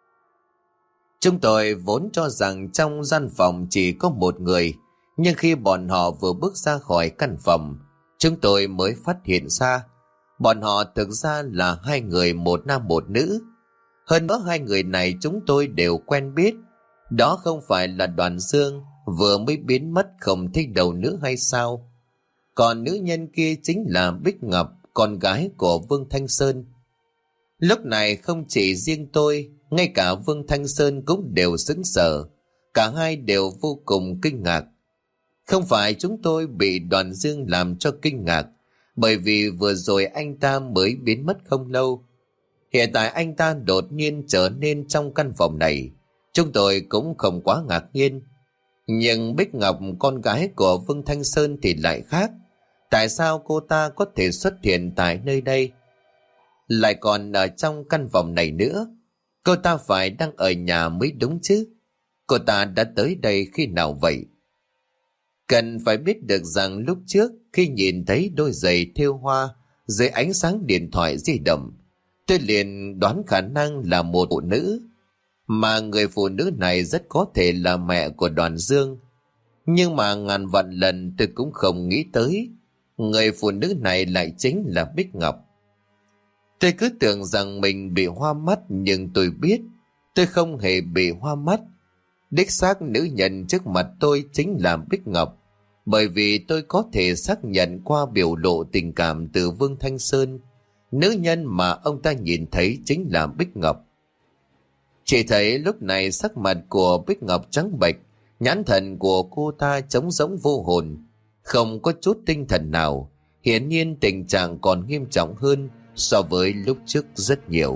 Chúng tôi vốn cho rằng trong gian phòng chỉ có một người, nhưng khi bọn họ vừa bước ra khỏi căn phòng, chúng tôi mới phát hiện ra bọn họ thực ra là hai người, một nam một nữ. Hơn nữa hai người này chúng tôi đều quen biết. Đó không phải là Đoàn Dương vừa mới biến mất không thấy đâu nữa hay sao? Còn nữ nhân kia chính là Bích Ngọc, con gái của Vương Thanh Sơn. Lúc này không chỉ riêng tôi, ngay cả Vương Thanh Sơn cũng đều sững sờ. Cả hai đều vô cùng kinh ngạc. Không phải chúng tôi bị Đoàn Dương làm cho kinh ngạc, bởi vì vừa rồi anh ta mới biến mất không lâu. Hiện tại anh ta đột nhiên trở nên trong căn phòng này, chúng tôi cũng không quá ngạc nhiên. Nhưng Bích Ngọc, con gái của Vương Thanh Sơn thì lại khác. Tại sao cô ta có thể xuất hiện tại nơi đây, lại còn ở trong căn phòng này nữa? Cô ta phải đang ở nhà mới đúng chứ. Cô ta đã tới đây khi nào vậy? Cần phải biết được rằng lúc trước khi nhìn thấy đôi giày thêu hoa dưới ánh sáng điện thoại di động, tôi liền đoán khả năng là một phụ nữ, mà người phụ nữ này rất có thể là mẹ của Đoàn Dương. Nhưng mà ngàn vạn lần tôi cũng không nghĩ tới người phụ nữ này lại chính là Bích Ngọc. Tôi cứ tưởng rằng mình bị hoa mắt, nhưng tôi biết tôi không hề bị hoa mắt. Đích xác nữ nhân trước mặt tôi chính là Bích Ngọc, bởi vì tôi có thể xác nhận qua biểu lộ tình cảm từ Vương Thanh Sơn. Nữ nhân mà ông ta nhìn thấy chính là Bích Ngọc. Chỉ thấy lúc này sắc mặt của Bích Ngọc trắng bệch, nhãn thần của cô ta trống rỗng vô hồn, không có chút tinh thần nào. Hiển nhiên tình trạng còn nghiêm trọng hơn so với lúc trước rất nhiều.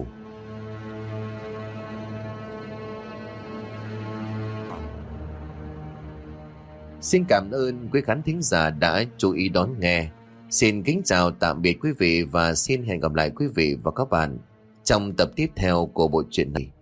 Xin cảm ơn quý khán thính giả đã chú ý đón nghe. Xin kính chào tạm biệt quý vị và xin hẹn gặp lại quý vị và các bạn trong tập tiếp theo của bộ truyện này.